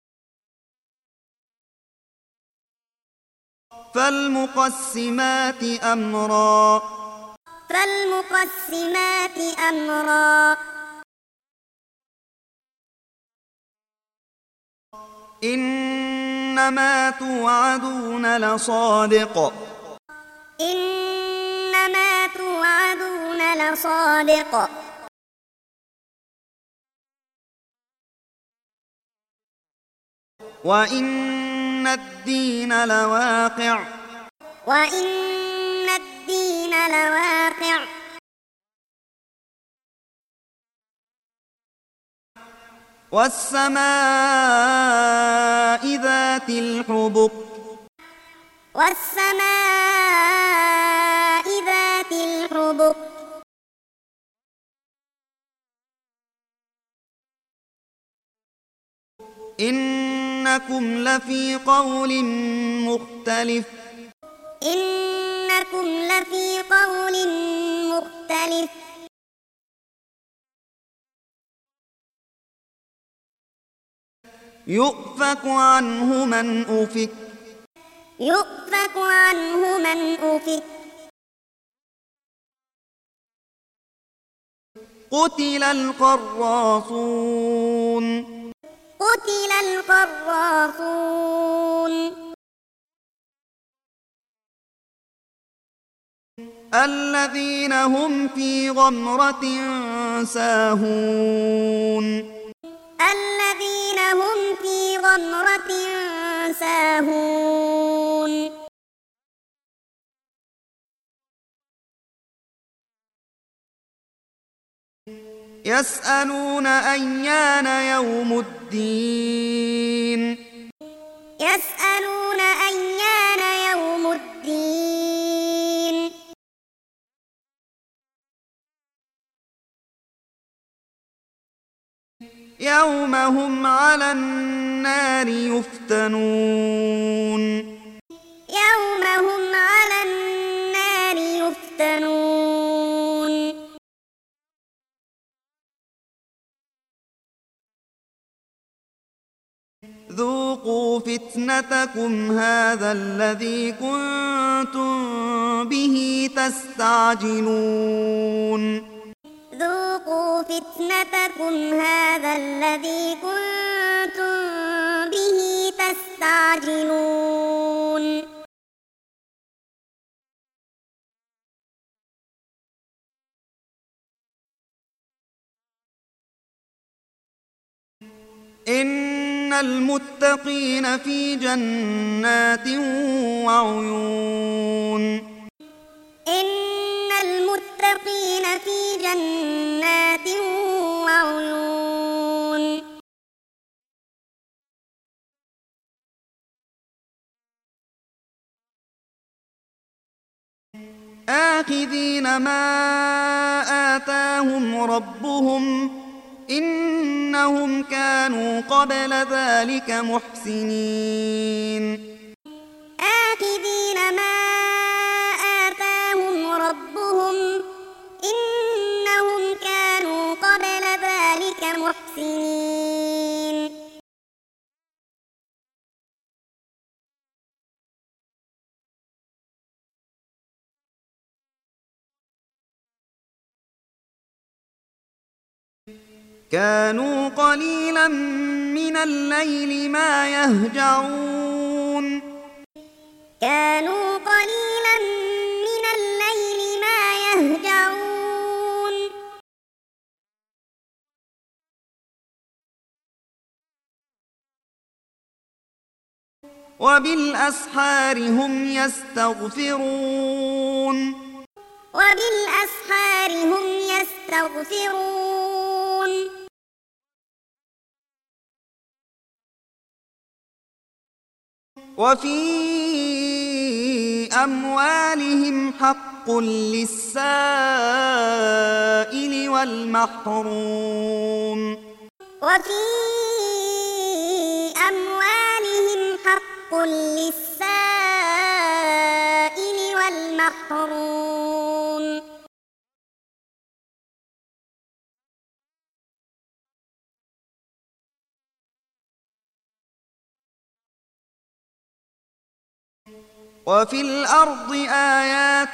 فالمقسمات أمرا فالمقسمات أمرا إنما توعدون لصادق إنما توعدون لصادق وإن الدين لواقع وإن الدين لواقع والسماء ذات الحبك والسماء ذات الحبك إنكم لفي قول مختلف إنكم لفي قول مختلف يؤفك عنه من أفك يؤفك عنه من أفك قتل القراصون قتل القراصون الذين هم في غمرة ساهون الذين هم في غمرة ساهون يسألون أيان يوم الدين يسألون أيان يوم الدين يوم هم على النار يفتنون يوم هم على النار يفتنون ذوقوا فتنتكم هذا الذي كنتم به تستعجلون ذوقوا فتنتكم هذا الذي كنتم به تستعجلون إن المتقين في جنات وعيون إن المتقين في جنات وعيون آخذين ما آتاهم ربهم إنهم كانوا قبل ذلك محسنين آخذين ما آتاهم ربهم إنهم كانوا قبل ذلك محسنين كانوا قليلا من الليل ما يهجعون كانوا قليلا من الليل ما يهجعون وبالأسحار هم يستغفرون وبالأسحار هم يستغفرون وفي أموالهم حق للسائل والمحروم وفي أموالهم حق للسائل والمحروم وفي الأرض آيات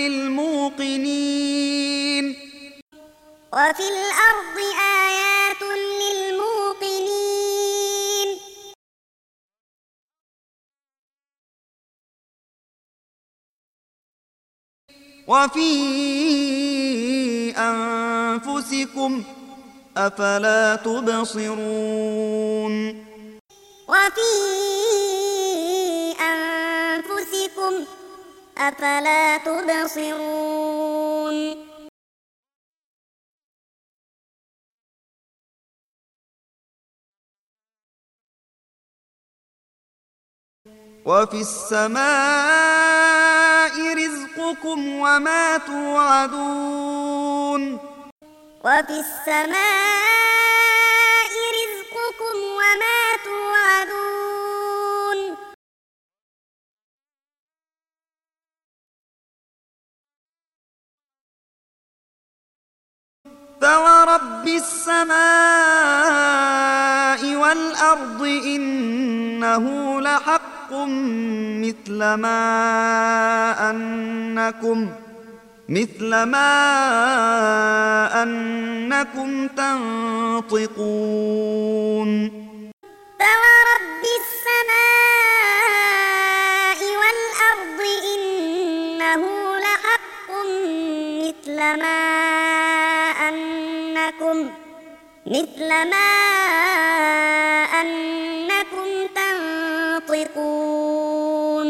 للموقنين وفي الأرض آيات للموقنين وفي أنفسكم أفلا تبصرون وفي أنفسكم أفلا تبصرون وفي السماء رزقكم وما توعدون وفي السماء رزقكم وما توعدون فورب السماء والأرض إنه لحق مثل ما أنكم تنطقون فورب السماء والأرض إنه لحق مثل ما أنكم تنطقون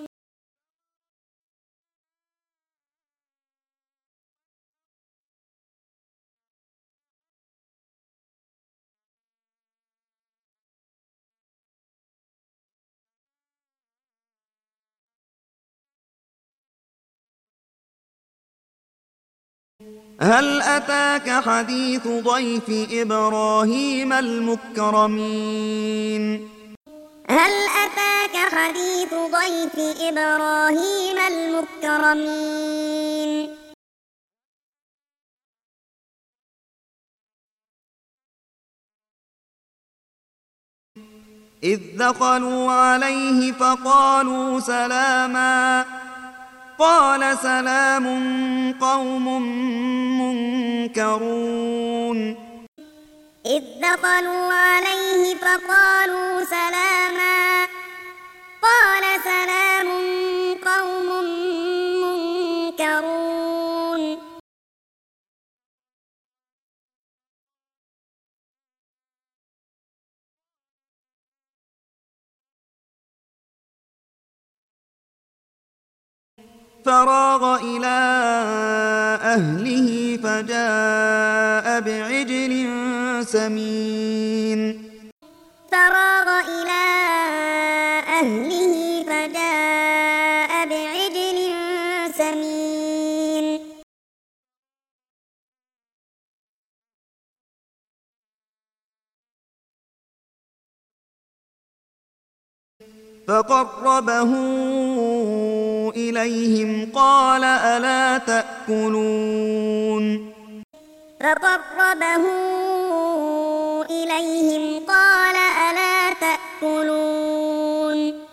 هل أتاك حديث ضيف إبراهيم المكرمين هل أتاك حديث ضيف إبراهيم المكرمين إذ دخلوا عليه فقالوا سلاما قال سلام قوم منكرون إذ دخلوا عليه فقالوا سلاما قال سلام قوم منكرون فراغ إلى أهله فجاء بعجل سمين فراغ إلى أهله فجاء بعجل سمين فقربه إليهم قال ألا تأكلون فقربه إليهم قال ألا تأكلون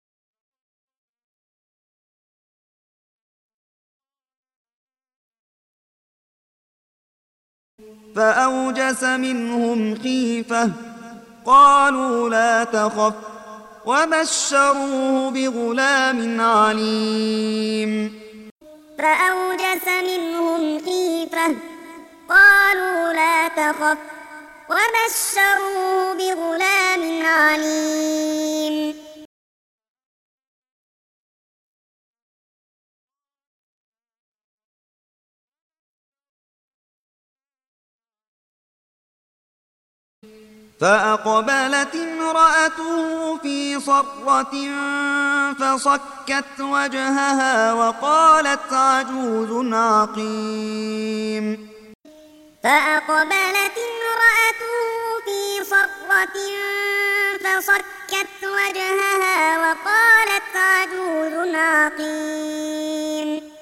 فأوجس منهم خيفة قالوا لا تخف وبشروه بغلام عليم فأوجس منهم خيفة قالوا لا تخف وبشروه بغلام عليم فأقبلت امرأته في صرة فصكت وجهها وقالت عجوز عقيم فأقبلت امرأته في صرة فصكت وجهها وقالت عجوز عقيم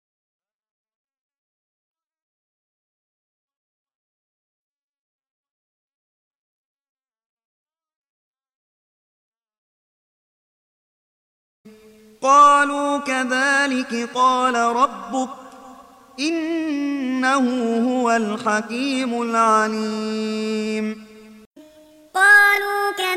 قالوا كذلك قال ربك إنه هو الحكيم العليم قالوا